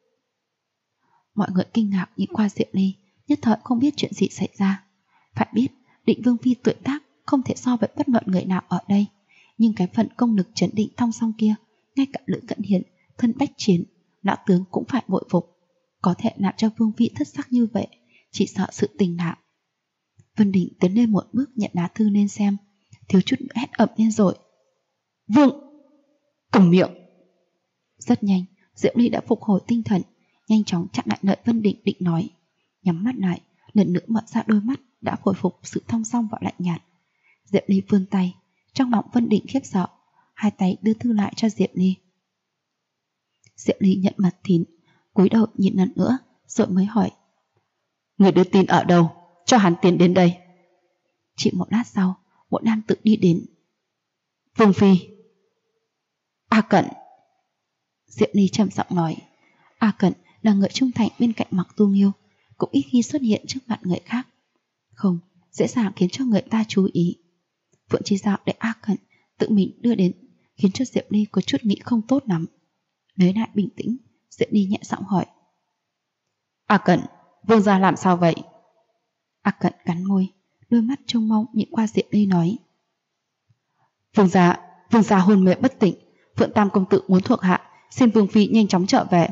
Mọi người kinh ngạc nhìn qua Diệu Ly, nhất thời không biết chuyện gì xảy ra. Phải biết Định Vương Phi tuổi tác không thể so với bất luận người nào ở đây, nhưng cái phần công lực trấn định thong song kia, ngay cả Lữ Cận Hiền thân bách chiến, lão tướng cũng phải bội phục. Có thể làm cho vương phi thất sắc như vậy, chỉ sợ sự tình đạo. Vân Đình tiến lên một bước nhận lá thư lên xem, thiếu chút nữa hét ầm lên rồi. Vương! Cổng miệng! Rất nhanh, Diệu Ly đã phục hồi tinh thần, nhanh chóng chặn lại lời Vân Đình định nói. Nhắm mắt lại, lần nữa mở ra đôi mắt đã hồi phục sự thong dong và lạnh nhạt. Diệu Ly vươn tay, trong lòng Vân Đình khiếp sợ, hai tay đưa thư lại cho Diệu Ly. Diệu Ly nhận mật thín, cúi đầu nhìn lần nữa, rồi mới hỏi. Người đưa tin ở đâu? Cho hắn tiến đến đây. Chỉ một lát sau, một nam tử đi đến. Vương phi. A Cẩn. Diệu Ly trầm giọng nói. A Cẩn là người trung thành bên cạnh Mặc Tu Nghiêu, cũng ít khi xuất hiện trước mặt người khác, không dễ dàng khiến cho người ta chú ý. Phượng Chi Dạo để A Cẩn tự mình đưa đến, khiến cho Diệu Ly có chút nghĩ không tốt lắm. Lấy lại bình tĩnh, Diệu Ly nhẹ giọng hỏi. A Cẩn, vương gia làm sao vậy? A Cẩn cắn môi, đôi mắt trông mong nhìn qua Diệu Ly nói. Vương gia hôn mê bất tỉnh, Phượng Tam công tử muốn thuộc hạ, xin vương phi nhanh chóng trở về.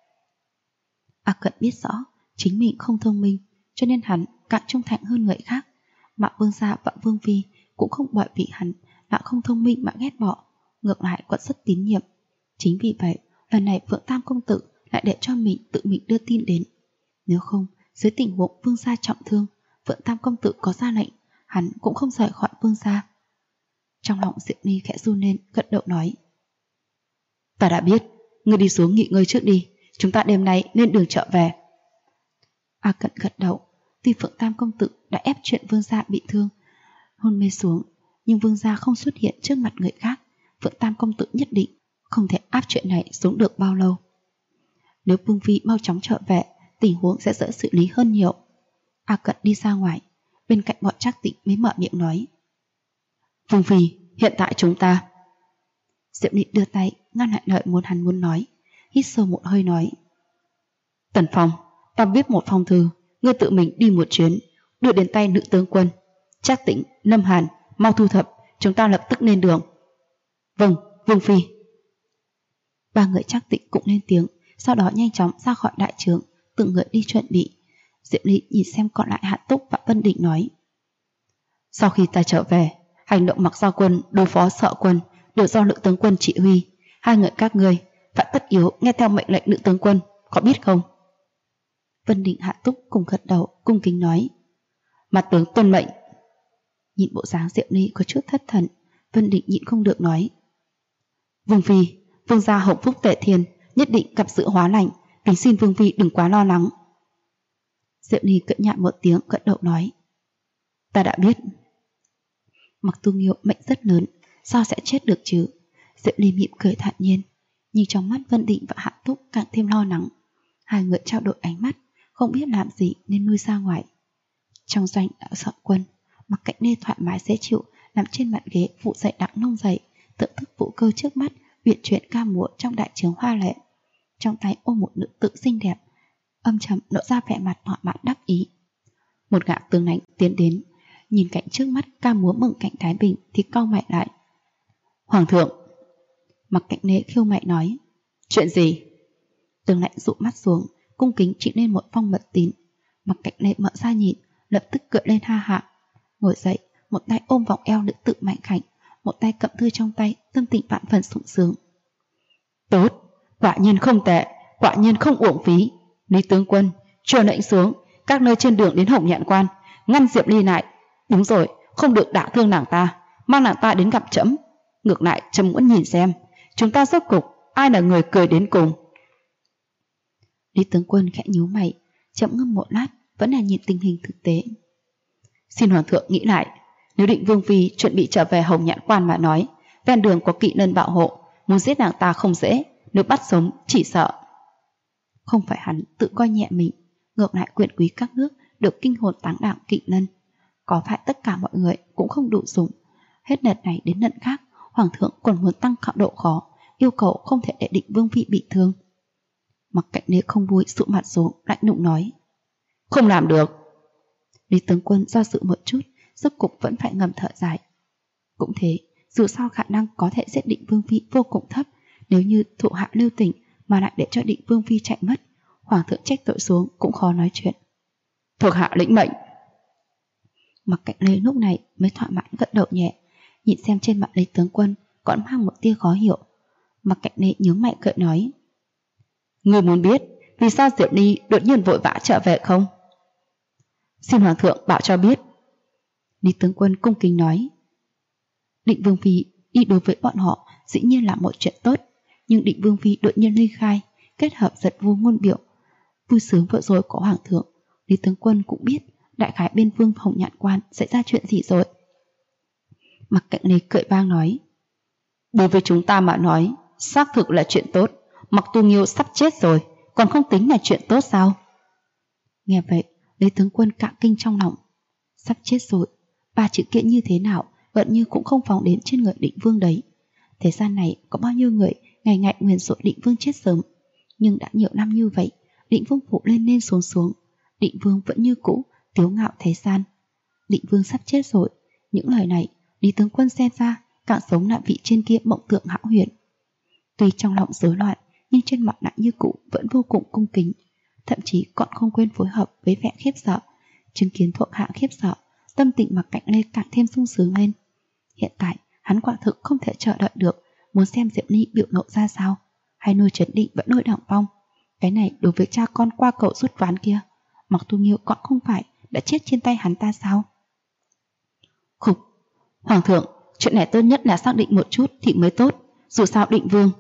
A Cẩn biết rõ chính mình không thông minh, cho nên hắn càng trung thành hơn người khác, mà vương gia và vương phi cũng không bởi vì hắn là không thông minh mà ghét bỏ, ngược lại còn rất tín nhiệm. Chính vì vậy, lần này Phượng Tam công tử lại để cho mình tự mình đưa tin đến. Nếu không, dưới tình huống vương gia trọng thương, Phượng Tam công tử có ra lệnh, hắn cũng không rời khỏi vương gia. Trong lòng Diệu Ly khẽ run lên, gật đầu nói. Ta đã biết, ngươi đi xuống nghỉ ngơi trước đi, chúng ta đêm nay lên đường trở về. A Cẩn gật đầu. Tuy Phượng Tam công tử đã ép chuyện vương gia bị thương, hôn mê xuống, nhưng vương gia không xuất hiện trước mặt người khác, Phượng Tam công tử nhất định không thể áp chuyện này xuống được bao lâu. Nếu vương phi mau chóng trở về, tình huống sẽ dễ xử lý hơn nhiều. A Cẩn đi ra ngoài, bên cạnh bọn Trác Tĩnh mới mở miệng nói. Vương phi, hiện tại chúng ta. Diệu Ly đưa tay ngăn lại lời hắn muốn nói, hít sâu một hơi nói. Tần Phong, ta viết một phong thư, ngươi tự mình đi một chuyến, đưa đến tay nữ tướng quân. Trác Tĩnh, Lâm Hàn, mau thu thập, chúng ta lập tức lên đường. Vâng, vương phi. Ba người Trác Tĩnh cũng lên tiếng, sau đó nhanh chóng ra khỏi đại trướng, từng người đi chuẩn bị. Diệu Ly nhìn xem còn lại Hạ Túc và Vân Định nói. Sau khi ta trở về, hành động Mặc Gia quân đối phó Sợ quân đều do nữ tướng quân chỉ huy. Hai người các ngươi phải tất yếu nghe theo mệnh lệnh nữ tướng quân, có biết không? Vân Định, Hạ Túc cùng gật đầu, cung kính nói. Mặt tướng tuân mệnh. Nhìn bộ dáng Diệu Ly có chút thất thần, Vân Định nhịn không được nói. Vương phi, vương gia hồng phúc tệ thiên, nhất định gặp sự hóa lành, kính xin vương phi đừng quá lo lắng. Diệu Ly cận nhạt một tiếng, gật đầu nói. Ta đã biết. Mặc Tu Nghiêu mệnh rất lớn, sao sẽ chết được chứ? Diệu Ly mỉm cười thản nhiên, nhưng trong mắt Vân Định và Hạ Túc càng thêm lo lắng. Hai người trao đổi ánh mắt, không biết làm gì nên lui ra ngoài. Trong doanh đã Sợ quân, Mặc Cạnh Nê thoải mái dễ chịu nằm trên mặt ghế vụ dậy đặng nông dậy, thưởng thức vũ cơ trước mắt, uyển chuyển ca múa trong đại trướng hoa lệ. Trong tay ôm một nữ tử xinh đẹp, âm trầm lộ ra vẻ mặt thỏa mãn đắc ý. Một gã tướng lãnh tiến đến, nhìn cảnh trước mắt ca múa mừng cảnh thái bình thì cau mày lại. Hoàng thượng. Mặc Cạnh Nê khiêu mày nói. Chuyện gì? Tướng lãnh dụ mắt xuống, cung kính chỉ lên một phong mật tín. Mặc Cạnh Nê mở ra nhìn, lập tức cười lên ha hạ. Ngồi dậy, một tay ôm vòng eo nữ tử mạnh khảnh, một tay cầm thư trong tay, tâm tình vạn phần sung sướng. Tốt, quả nhiên không tệ, quả nhiên không uổng phí. Lý tướng quân, truyền lệnh xuống, các nơi trên đường đến Hồng Nhạn Quan, ngăn Diệp Ly lại. Đúng rồi, không được đả thương nàng ta, mang nàng ta đến gặp trẫm. Ngược lại, trẫm muốn nhìn xem, chúng ta rốt cục ai là người cười đến cùng. Lý tướng quân khẽ nhíu mày, chậm ngâm một lát, vẫn là nhìn tình hình thực tế. Xin hoàng thượng nghĩ lại, nếu định vương phi chuẩn bị trở về Hồng Nhạn Quan mà nói, ven đường có kỵ nhân bảo hộ, muốn giết nàng ta không dễ, nếu bắt sống chỉ sợ. Không phải hắn tự coi nhẹ mình, ngược lại quyền quý các nước được kinh hồn táng đạo kỵ nhân. Có phải tất cả mọi người cũng không đủ dùng, hết lần này đến lần khác, hoàng thượng còn muốn tăng cao độ khó, yêu cầu không thể để định vương phi bị thương. Mặc Cạnh Nê không vui sụ mặt xuống, lạnh lùng nói. Không làm được. Lý tướng quân do dự một chút, rốt cục vẫn phải ngầm thở dài. Cũng thế, dù sao khả năng có thể giết định vương phi vô cùng thấp, Nếu như thụ hạ lưu tình mà lại để cho Định Vương phi chạy mất, hoàng thượng trách tội xuống cũng khó nói chuyện. Thuộc hạ lĩnh mệnh. Mặc Cạnh Lê lúc này mới thỏa mãn gật đầu nhẹ, nhìn xem trên mặt Lý tướng quân còn mang một tia khó hiểu. Mặc Cạnh Lê nhướng mày cười nói: Ngươi muốn biết vì sao Diệp Ly đột nhiên vội vã trở về không? Xin hoàng thượng bảo cho biết. Lý tướng quân cung kính nói: Định Vương phi đi đối với bọn họ dĩ nhiên là một chuyện tốt, nhưng Định Vương phi đột nhiên ly khai, kết hợp giật vu ngôn biểu, vui sướng vừa rồi của hoàng thượng, Lý tướng quân cũng biết đại khái bên Vương Hồng Nhạn Quan xảy ra chuyện gì rồi. Mặc Cạnh Lê cười vang nói: Đối với chúng ta mà nói, xác thực là chuyện tốt. Mặc Tu Nghiêu sắp chết rồi, còn không tính là chuyện tốt sao? Nghe vậy, Lý tướng quân cạn kinh trong lòng. Sắp chết rồi, ba chữ kiện như thế nào gần như cũng không phóng đến trên người Định Vương đấy. Thế gian này có bao nhiêu người ngày ngày nguyền rủa Định Vương chết sớm, nhưng đã nhiều năm như vậy, Định Vương phủ lên lên xuống xuống, Định Vương vẫn như cũ tiếu ngạo thế gian. Định Vương sắp chết rồi, những lời này Lý tướng quân xem ra càng sống lại vị trên kia mộng tượng hão huyền. Tuy trong lòng rối loạn, nhưng trên mặt lại như cũ vẫn vô cùng cung kính, thậm chí còn không quên phối hợp với vẻ khiếp sợ. Chứng kiến thuộc hạ khiếp sợ, tâm tình Mặc Cạnh Lê càng thêm sung sướng lên. Hiện tại hắn quả thực không thể chờ đợi được, muốn xem Diệp Ly biểu lộ ra sao, hay nuôi Trấn Định vẫn nuôi Đặng Phong. Cái này đối với cha con qua cậu rút ván kia, Mặc Tu Nghiêu còn không phải đã chết trên tay hắn ta sao? Khục, hoàng thượng, chuyện này tốt nhất là xác định một chút thì mới tốt, dù sao Định Vương.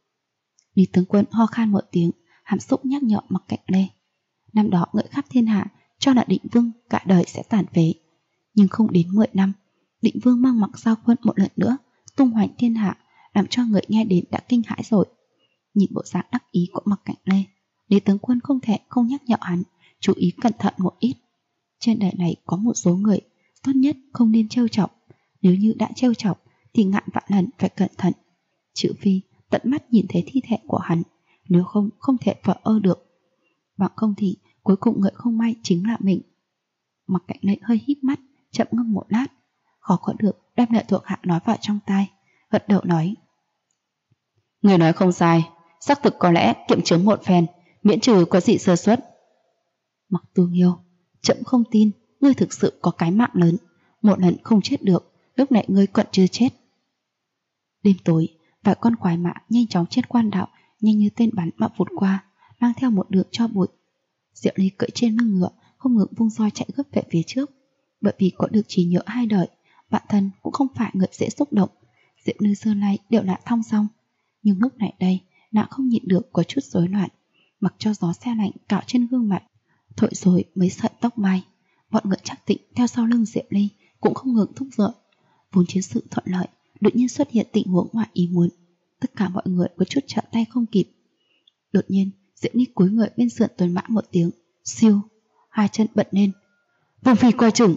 Lý tướng quân ho khan một tiếng, hàm xúc nhắc nhở Mặc Cạnh Lê. Năm đó ngợi khắp thiên hạ cho là Định Vương cả đời sẽ tàn phế, nhưng không đến 10 năm, Định Vương mang Mặc Giao Quân một lần nữa tung hoành thiên hạ, làm cho người nghe đến đã kinh hãi rồi. Nhìn bộ dạng đắc ý của Mặc Cạnh Lê, Lý tướng quân không thể không nhắc nhở hắn chú ý cẩn thận một ít. Trên đời này có một số người tốt nhất không nên trêu chọc, nếu như đã trêu chọc thì ngàn vạn lần phải cẩn thận, trừ phi tận mắt nhìn thấy thi thể của hắn, nếu không không thể vỡ ơ được. Bằng không thì cuối cùng người không may chính là mình. Mặc Cạnh Lê hơi híp mắt, chậm ngâm một lát, khó có được đem lời thuộc hạ nói vào trong tai, gật đầu nói: Người nói không sai, xác thực có lẽ kiểm chứng một phen, miễn trừ có gì sơ suất. Mặc Tu Nghiêu, chậm không tin ngươi thực sự có cái mạng lớn, một lần không chết được, lúc này ngươi còn chưa chết. Đêm tối, vài con khoái mã nhanh chóng trên quan đạo, nhanh như tên bắn mà vụt qua, mang theo một đường tro bụi. Diệu Ly cưỡi trên lưng ngựa, không ngừng vung roi chạy gấp về phía trước. Bởi vì có được trí nhớ hai đời, bản thân cũng không phải người dễ xúc động, Diệu Ly xưa nay đều là thong dong. Nhưng lúc này đây, nàng không nhịn được có chút rối loạn, mặc cho gió se lạnh cạo trên gương mặt, thổi rồi mấy sợi tóc mai. Bọn ngựa Trác Tịnh theo sau lưng Diệu Ly cũng không ngừng thúc giục. Vốn chiến sự thuận lợi, đột nhiên xuất hiện tình huống ngoài ý muốn, tất cả mọi người có chút trợ tay không kịp. Đột nhiên, Diệu Ly cúi người bên sườn tuần mã một tiếng, siêu, hai chân bật lên. Vương phi coi chừng.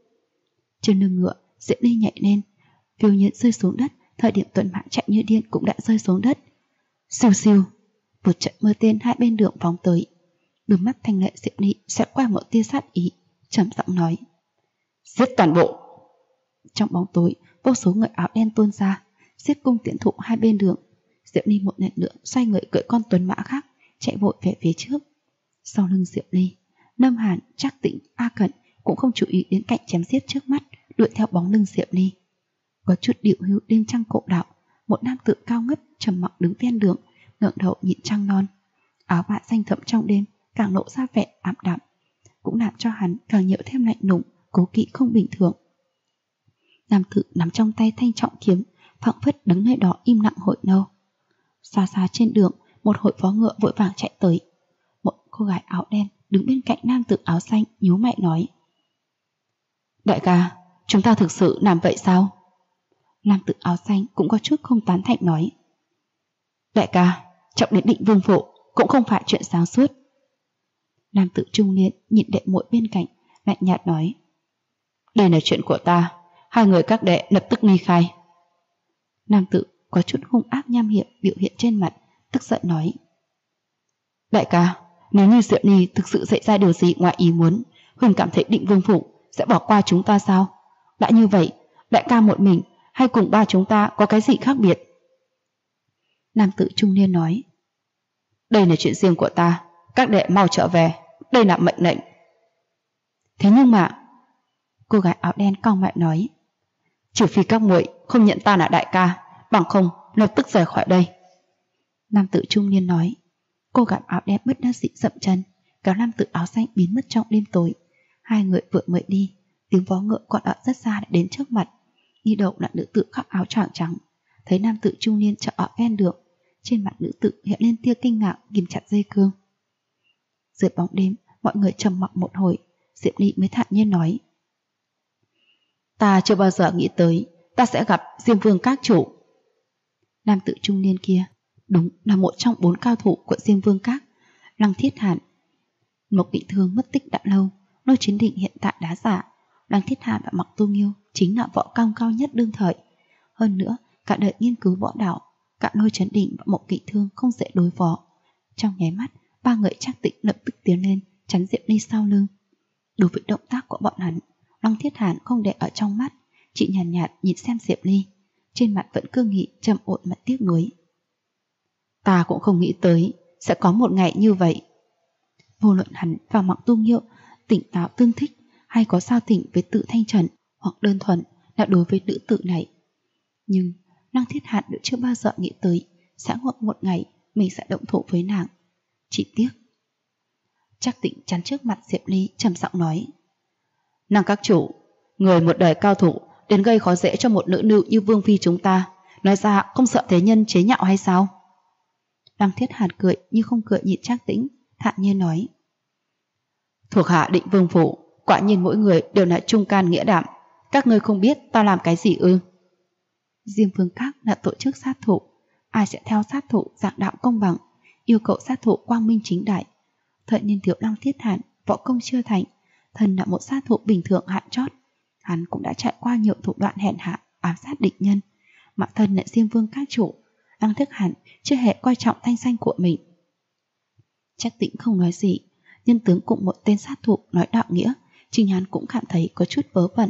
Trên lưng ngựa, Diệu Ly nhảy lên, phiêu nhiên rơi xuống đất. Thời điểm tuần mã chạy như điên cũng đã rơi xuống đất. Siêu siêu, một trận mưa tên hai bên đường phóng tới. Đôi mắt thanh lệ Diệu Ly sẽ qua một tia sát ý, trầm giọng nói: Giết toàn bộ. Trong bóng tối, vô số người áo đen tuôn ra, giết cung tiễn thụ hai bên đường. Diệu Ly một lần nữa xoay người cưỡi con tuấn mã khác, chạy vội về phía trước. Sau lưng Diệu Ly, Lâm Hàn, Trác Tĩnh, A Cẩn cũng không chú ý đến cảnh chém giết trước mắt, đuổi theo bóng lưng Diệu Ly. Có chút điệu hữu đêm trăng cổ đạo, một nam tử cao ngất trầm mặc đứng ven đường, ngẩng đầu nhìn trăng non. Áo bạ xanh thẫm trong đêm càng lộ ra vẻ ảm đạm, cũng làm cho hắn càng nhiều thêm lạnh lùng, cố kỵ không bình thường. Nam tử nắm trong tay thanh trọng kiếm, phảng phất đứng nơi đó im lặng hồi lâu. Xa xa trên đường, một hội vó ngựa vội vàng chạy tới. Một cô gái áo đen đứng bên cạnh nam tử áo xanh nhíu mày nói: Đại ca, chúng ta thực sự làm vậy sao? Nam tử áo xanh cũng có chút không tán thành nói: Đại ca, trọng đến Định Vương phủ cũng không phải chuyện sáng suốt. Nam tử trung niên nhìn đệ muội bên cạnh, lạnh nhạt nói: Đây là chuyện của ta, hai người các đệ lập tức ly khai. Nam tử có chút hung ác nham hiểm biểu hiện trên mặt, tức giận nói: Đại ca, nếu như Diệu Ly thực sự xảy ra điều gì ngoài ý muốn, Huỳnh cảm thấy Định Vương phủ sẽ bỏ qua chúng ta sao? Đã như vậy, đại ca một mình hay cùng ba chúng ta có cái gì khác biệt? Nam tử trung niên nói. Đây là chuyện riêng của ta, các đệ mau trở về, đây là mệnh lệnh. Thế nhưng mà, cô gái áo đen cau mày nói, trừ phi các muội không nhận ta là đại ca, bằng không lập tức rời khỏi đây. Nam tử trung niên nói. Cô gái áo đen bất đắc dĩ dậm chân, kéo nam tử áo xanh biến mất trong đêm tối. Hai người vừa mới đi, tiếng vó ngựa còn ở rất xa đã đến trước mặt. Đi đầu là nữ tử khoác áo choàng trắng. Thấy nam tử trung niên chợ ở ven đường, trên mặt nữ tử hiện lên tia kinh ngạc, ghim chặt dây cương. Dưới bóng đêm, mọi người trầm mặc một hồi, Diệp Ly mới thản nhiên nói, ta chưa bao giờ nghĩ tới ta sẽ gặp Diêm Vương các chủ. Nam tử trung niên kia đúng là một trong 4 cao thủ của Diêm Vương các. Lăng Thiết Hàn, Mộc Định Thương mất tích đã lâu, Lôi Chiến Định hiện tại đá giả, Lăng Thiết Hàn và Mặc Tu Nghiêu chính là võ công cao nhất đương thời. Hơn nữa, cả đời nghiên cứu võ đạo, cả Lôi Chiến Định và Mộc Định Thương không dễ đối phó. Trong nháy mắt, 3 người Trác Tĩnh lập tức tiến lên chắn Diệp Ly sau lưng. Đối với động tác của bọn hắn, Lăng Thiết Hàn không để ở trong mắt, chỉ nhàn nhạt nhìn xem Diệp Ly, trên mặt vẫn cương nghị trầm ổn mà tiếc nuối. Ta cũng không nghĩ tới sẽ có một ngày như vậy. Vô luận hắn và Mặc Tu Nghiêu tỉnh táo tương thích hay có sao tỉnh với Tự Thanh Trần, hoặc đơn thuần là đối với nữ tử này, nhưng Lăng Thiết Hàn đã chưa bao giờ nghĩ tới sẽ một ngày mình sẽ động thủ với nàng. Chỉ tiếc. Trác Tĩnh chắn trước mặt Diệp Ly trầm giọng nói, nàng các chủ, người một đời cao thủ đến gây khó dễ cho một nữ nưu như Vương phi chúng ta, nói ra không sợ thế nhân chế nhạo hay sao? Lăng Thiết Hàn cười như không cười nhìn Trác Tĩnh, thản nhiên nói, thuộc hạ Định Vương phủ, quả nhiên mỗi người đều là trung can nghĩa đảm, các ngươi không biết ta làm cái gì ư? Diêm Vương các là tổ chức sát thủ, ai sẽ theo sát thủ dạng đạo công bằng, yêu cầu sát thủ quang minh chính đại. Thời niên thiếu Lăng Thiết Hàn võ công chưa thành, thân là một sát thủ bình thường hạn chót, hắn cũng đã trải qua nhiều thủ đoạn hèn hạ ám sát địch nhân, mà thân là Diêm Vương các chủ, Lăng Thiết Hàn chưa hề coi trọng thanh danh của mình. Trác Tĩnh không nói gì, nhân tướng cùng một tên sát thủ nói đạo nghĩa, chính hắn cũng cảm thấy có chút vớ vẩn.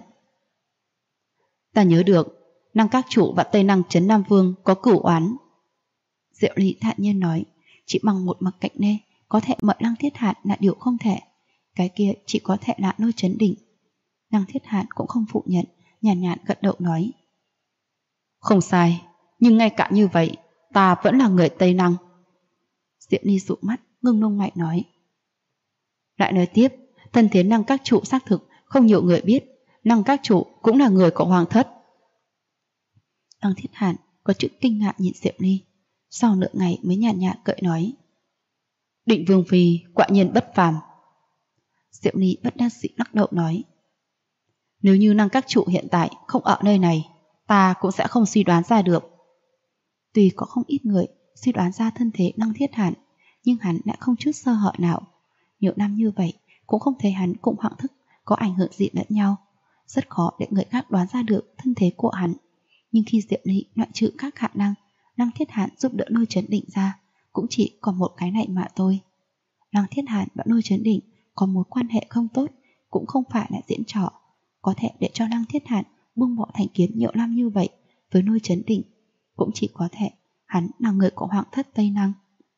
Ta nhớ được, Lăng các chủ và Tây Năng Trấn Nam Vương có cửu oán. Diệu Ly thản nhiên nói, chỉ bằng một mặt cạnh nê có thể mợ Lăng Thiết Hàn là điều không thể, cái kia chỉ có thể là Lôi Chấn Đỉnh. Lăng Thiết Hàn cũng không phủ nhận, nhàn nhạt gật đầu nói, không sai, nhưng ngay cả như vậy ta vẫn là người Tây Năng. Diệu Ly dụ mắt ngưng lông mày nói, lại nói tiếp, thân thế Lăng các chủ xác thực không nhiều người biết, Lăng các chủ cũng là người của Hoàng thất. Lăng Thiết Hàn có chút kinh ngạc nhìn Diệu Ly, sau nửa ngày mới nhàn nhạt cười nói, Định Vương phi quả nhiên bất phàm. Diệu Ly bất đắc dĩ lắc đầu nói, nếu như Lăng các chủ hiện tại không ở nơi này, ta cũng sẽ không suy đoán ra được. Tuy có không ít người suy đoán ra thân thế Lăng Thiết Hàn, nhưng hắn đã không chút sơ hở nào. Nhiều năm như vậy cũng không thấy hắn cùng Hoàng Thức có ảnh hưởng gì lẫn nhau, rất khó để người khác đoán ra được thân thế của hắn. Nhưng khi Diệu Ly loại trừ các khả năng Lăng Thiết Hàn giúp đỡ Lôi Chấn Định ra, cũng chỉ còn một cái này mà thôi. Lăng Thiết Hàn và Lôi Chấn Định có mối quan hệ không tốt cũng không phải là diễn trò, có thể để cho Lăng Thiết Hàn buông bỏ thành kiến nhiều năm như vậy với Lôi Chấn Định, cũng chỉ có thể hắn là người của Hoàng thất Tây Năng.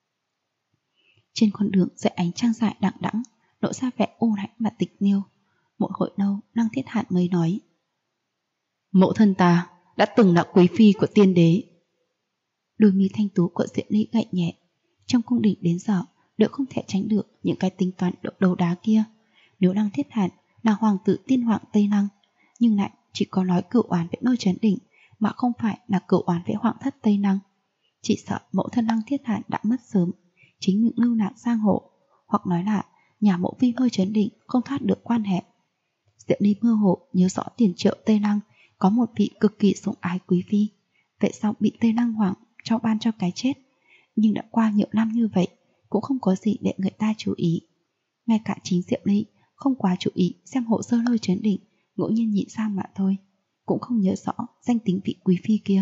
Trên con đường dưới ánh trăng dài đằng đẵng lộ ra vẻ u lạnh và tịch liêu. Một hồi lâu Lăng Thiết Hàn mới nói, mẫu thân ta đã từng là quý phi của tiên đế. Đôi mi thanh tú của Diệu Ly gậy nhẹ, trong cung đình đến giờ đều không thể tránh được những cái tính toán đầu đá kia. Nếu Lăng Thiết Hàn là hoàng tử tiên hoàng Tây Năng, nhưng lại chỉ có nói cửu oán với Lôi Chấn Đỉnh mà không phải là cửu oán với Hoàng thất Tây Năng, chỉ sợ mẫu thân Lăng Thiết Hàn đã mất sớm, chính những lưu lạc giang hồ, hoặc nói là nhà mẫu phi Lôi Chấn Đỉnh không thoát được quan hệ. Diệu Ly mơ hồ nhớ rõ tiền triệu Tây Năng có một vị cực kỳ sủng ái quý phi, vậy sao bị Tây Năng hoàng cho ban cho cái chết, nhưng đã qua nhiều năm như vậy cũng không có gì để người ta chú ý. Ngay cả chính Diệu Ly không quá chú ý xem hồ sơ Lôi Chấn Đỉnh, ngẫu nhiên nhìn sang mà thôi, cũng không nhớ rõ danh tính vị quý phi kia.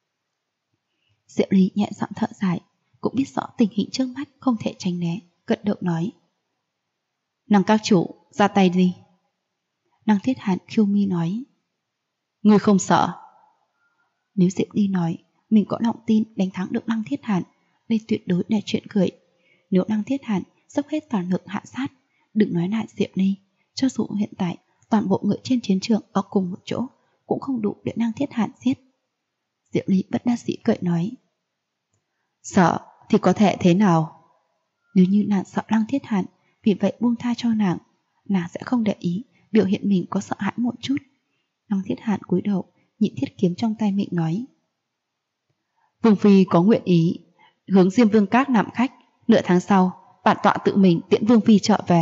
Diệu Ly nhẹ giọng thở dài, cũng biết rõ tình hình trước mắt không thể tránh né, gật đầu nói, Lăng các chủ ra tay đi. Lăng Thiết Hàn khiêu mi nói, ngươi không sợ? Nếu Diệu Ly nói mình có lòng tin đánh thắng được Lăng Thiết Hàn. Đây tuyệt đối là chuyện cười. Nếu Lăng Thiết Hàn dốc hết toàn lực hạ sát, đừng nói lại Diệp Ly, cho dù hiện tại toàn bộ người trên chiến trường ở cùng một chỗ cũng không đủ để Lăng Thiết Hàn giết. Diệp Ly bất đắc dĩ cười nói, sợ thì có thể thế nào? Nếu như nàng sợ Lăng Thiết Hàn, vì vậy buông tha cho nàng sẽ không để ý biểu hiện mình có sợ hãi một chút. Lăng Thiết Hàn cúi đầu nhịn thiết kiếm trong tay miệng nói, Vương phi có nguyện ý hướng Diêm Vương Các làm khách, nửa tháng sau bản tọa tự mình tiễn Vương phi trở về.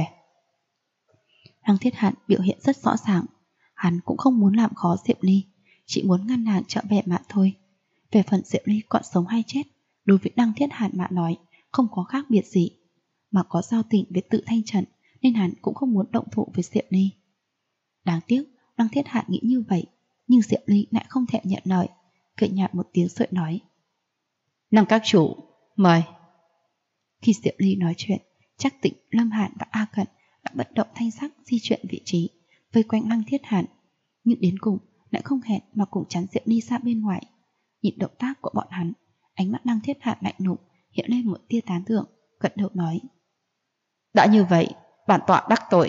Lăng Thiết Hàn biểu hiện rất rõ ràng, hắn cũng không muốn làm khó Diệp Ly, chỉ muốn ngăn nàng trở về mà thôi. Về phần Diệp Ly còn sống hay chết, đối với Lăng Thiết Hàn mà nói không có khác biệt gì, mà có giao tình với Tự Thanh Trần nên hắn cũng không muốn động thủ với Diệp Ly. Đáng tiếc Lăng Thiết Hàn nghĩ như vậy, nhưng Diệp Ly lại không thể nhận lời, cười nhạt một tiếng rồi nói, Lăng các chủ, mời. Khi Diệp Ly nói chuyện, Trác Tĩnh, Lâm Hàn và A Cận đã bất động thanh sắc di chuyển vị trí vây quanh Lăng Thiết Hàn, nhưng đến cùng lại không hẹn mà cùng chắn Diệp Ly ra bên ngoài. Nhìn động tác của bọn hắn, ánh mắt Lăng Thiết Hàn lạnh lùng hiện lên một tia tán thưởng, gật đầu nói, đã như vậy, bản tọa đắc tội.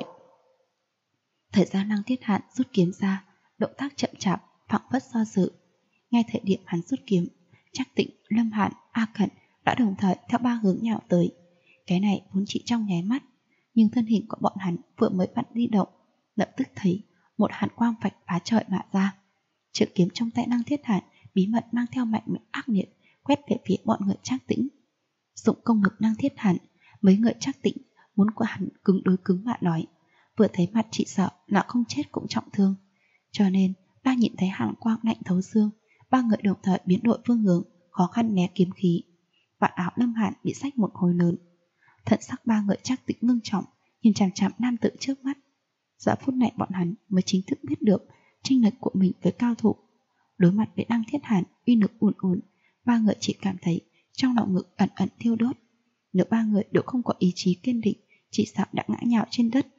Thời gian Lăng Thiết Hàn rút kiếm ra, động tác chậm chạp, phảng phất do dự. Ngay thời điểm hắn rút kiếm, Trác Tĩnh, Lâm Hàn, A Cận đã đồng thời theo ba hướng nhào tới. Cái này vốn chỉ trong nháy mắt, nhưng thân hình của bọn hắn vừa mới vặn di động, lập tức thấy một hàn quang vạch phá trời mà ra. Trường kiếm trong tay Lăng Thiết Hàn bí mật mang theo mạnh mẽ ác liệt quét về phía bọn người Trác Tĩnh. Dụng công lực Lăng Thiết Hàn, mấy người Trác Tĩnh muốn của hắn cứng đối cứng mà nói, vừa thấy mặt chỉ sợ là không chết cũng trọng thương. Cho nên ba nhìn thấy hàn quang lạnh thấu xương, ba người đồng thời biến đổi phương hướng, khó khăn né kiếm khí. Vạt áo Lâm Hàn bị xách một khối lớn. Thận sắc ba người Trác Tĩnh ngưng trọng, nhìn chằm chằm nam tử trước mắt. Giờ phút này bọn hắn mới chính thức biết được chênh lệch của mình với cao thủ. Đối mặt với Lăng Thiết Hàn uy lực ùn ùn, ba người chỉ cảm thấy trong lòng ngực ẩn ẩn thiêu đốt. Nếu ba người đều không có ý chí kiên định, chỉ sợ đã ngã nhào trên đất.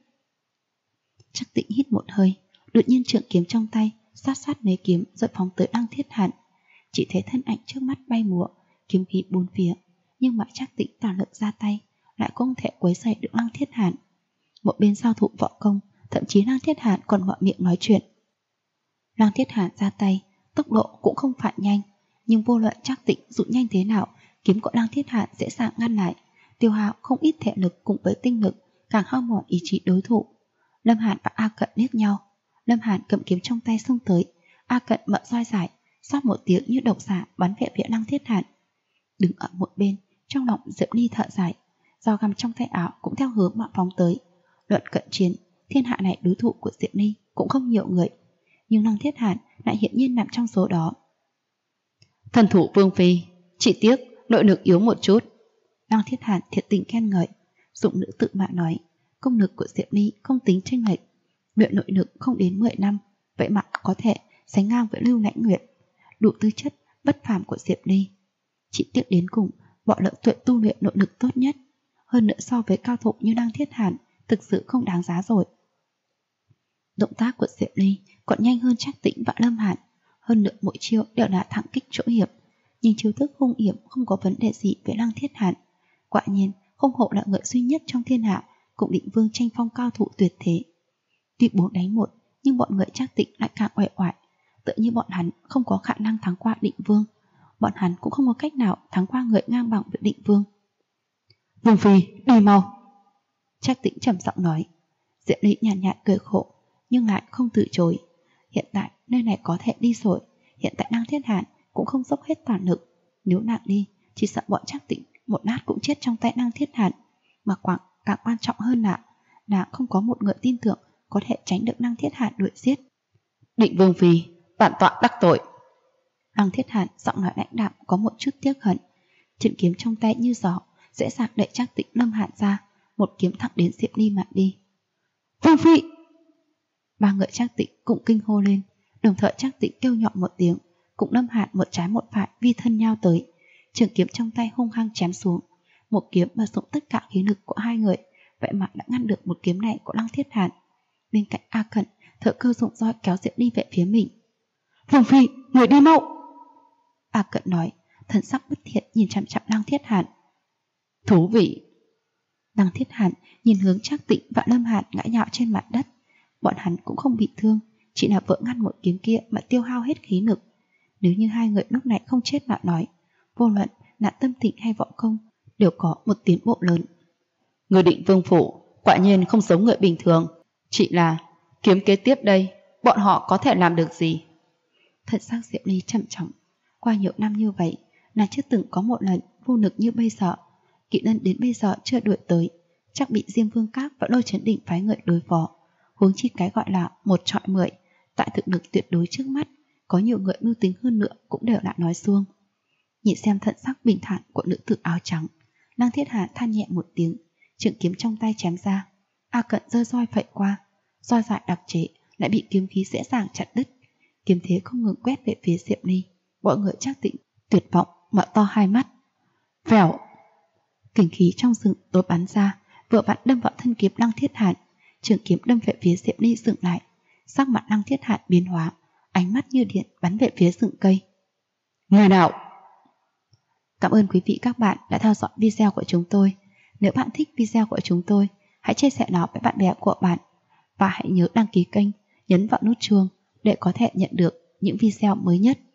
Trác Tĩnh hít một hơi, đột nhiên trượng kiếm trong tay sát mấy kiếm rồi phóng tới Lăng Thiết Hàn. Chỉ thấy thân ảnh trước mắt bay múa, kiếm khí bốn phía, nhưng mà Trác Tĩnh toàn lực ra tay lại không thể quấy rầy được Lăng Thiết Hàn. Một bên giao thủ võ công, thậm chí Lăng Thiết Hàn còn mở miệng nói chuyện. Lăng Thiết Hàn ra tay, tốc độ cũng không phải nhanh, nhưng vô luận Trác Tĩnh dụ nhanh thế nào, kiếm của Lăng Thiết Hàn dễ dàng ngăn lại, tiêu hao không ít thể lực cùng với tinh lực, càng hao mòn ý chí đối thủ. Lâm Hàn và A Cận liếc nhau, Lâm Hàn cầm kiếm trong tay xông tới, A Cận mở roi giải, xoát một tiếng như độc xạ bắn về phía Lăng Thiết Hàn. Đứng ở một bên, trong lòng Diệp Ly thở dài, dao găm trong tay áo cũng theo hướng mà phóng tới. Luận cận chiến, thiên hạ này đối thủ của Diệp Ly cũng không nhiều người, nhưng Lăng Thiết Hàn lại hiện nhiên nằm trong số đó. Thần thủ Vương phi, chỉ tiếc nội lực yếu một chút. Lăng Thiết Hàn thiệt tình khen ngợi, dụng nữ tự mà nói, công lực của Diệp Ly không tính chênh lệch, luyện nội lực không đến 10 năm, vậy mà có thể sánh ngang với Lưu Lãnh Nguyệt, đủ tư chất bất phàm của Diệp Ly. Chỉ tiếc đến cùng bỏ lỡ tuệ tu luyện nội lực tốt nhất, hơn nữa so với cao thủ như Lăng Thiết Hàn thực sự không đáng giá rồi. Động tác của Diệp Ly còn nhanh hơn Trác Tĩnh và Lâm Hàn, hơn nữa mỗi chiêu đều là thẳng kích chỗ hiểm, nhưng chiêu thức hung hiểm không có vấn đề gì với Lăng Thiết Hàn. Quả nhiên không hổ là người duy nhất trong thiên hạ cùng Định Vương tranh phong cao thủ tuyệt thế. Tuy 4 đánh 1, nhưng bọn người Trác Tĩnh lại càng uể oải, tựa như bọn hắn không có khả năng thắng qua Định Vương, bọn hắn cũng không có cách nào thắng qua người ngang bằng với Định Vương. Vương phi, đi mau. Trác Tĩnh trầm giọng nói. Diệp Ly nhàn nhạt cười khổ, nhưng lại không từ chối. Hiện tại nơi này có thể đi rồi, hiện tại Lăng Thiết Hàn cũng không dốc hết toàn lực, nếu nàng đi, chỉ sợ bọn Trác Tĩnh một lát cũng chết trong tay Lăng Thiết Hàn. Mà càng quan trọng hơn là nàng không có một người tin tưởng có thể tránh được Lăng Thiết Hàn đuổi giết. Định Vương phi, bản tọa đắc tội. Lăng Thiết Hàn giọng nói lãnh đạm có một chút tiếc hận, trường kiếm trong tay như gió dễ dàng đẩy Trác Tĩnh Lâm Hàn ra, một kiếm thẳng đến Diệp Ly mà đi. Vương phi! Ba người Trác Tĩnh cũng kinh hô lên, đồng thời Trác Tĩnh kêu nhỏ một tiếng, cùng Lâm Hàn một trái một phải vi thân nhau tới, trường kiếm trong tay hung hăng chém xuống, một kiếm mà dụng tất cả khí lực của hai người, vậy mà đã ngăn được một kiếm này của Lăng Thiết Hàn. Bên cạnh A Cận, thợ cơ dụng roi kéo Diệp Ly về phía mình. Vương phi, người đi mau! A Cận nói, thần sắc bất thiện nhìn chằm chằm Lăng Thiết Hàn. Thú vị. Lăng Thiết Hàn nhìn hướng Trác Tịnh và Lâm Hàn ngã nhào trên mặt đất. Bọn hắn cũng không bị thương, chỉ là vợ ngăn một kiếm kia mà tiêu hao hết khí lực. Nếu như hai người lúc này không chết mà nói, vô luận là tâm tịnh hay võ công đều có một tiến bộ lớn. Người Định Vương phủ quả nhiên không giống người bình thường, chỉ là kiếm kế tiếp đây bọn họ có thể làm được gì? Thần sắc Diệp Ly trầm trọng. Qua nhiều năm như vậy, nàng chưa từng có một lần vô lực như bây giờ. Kỵ Lân đến bây giờ chưa đuổi tới, chắc bị Diêm Vương Các và Lôi Chấn Định phái người đối phó. Huống chi cái gọi là 1 chọi 10, tại thực lực tuyệt đối trước mắt, có nhiều người mưu tính hơn nữa cũng đều đã nói xuông. Nhìn xem thận sắc bình thản của nữ tử áo trắng, Lăng Thiết Hàn than nhẹ một tiếng, trường kiếm trong tay chém ra. A Cận giơ roi phẩy qua, roi dài đặc chế lại bị kiếm khí dễ dàng chặt đứt. Kiếm thế không ngừng quét về phía Diệp Ly. Mọi người Trác Tịnh tuyệt vọng mở to hai mắt. Vèo, kình khí trong rừng tối bắn ra, vừa vặn đâm vào thân kiếm Lăng Thiết Hàn. Trường kiếm đâm về phía Diệp Ly dừng lại, sắc mặt Lăng Thiết Hàn biến hóa, ánh mắt như điện bắn về phía rừng cây. Người nào? Cảm ơn quý vị các bạn đã theo dõi video của chúng tôi. Nếu bạn thích video của chúng tôi, hãy chia sẻ nó với bạn bè của bạn. Và hãy nhớ đăng ký kênh, nhấn vào nút chuông để có thể nhận được những video mới nhất.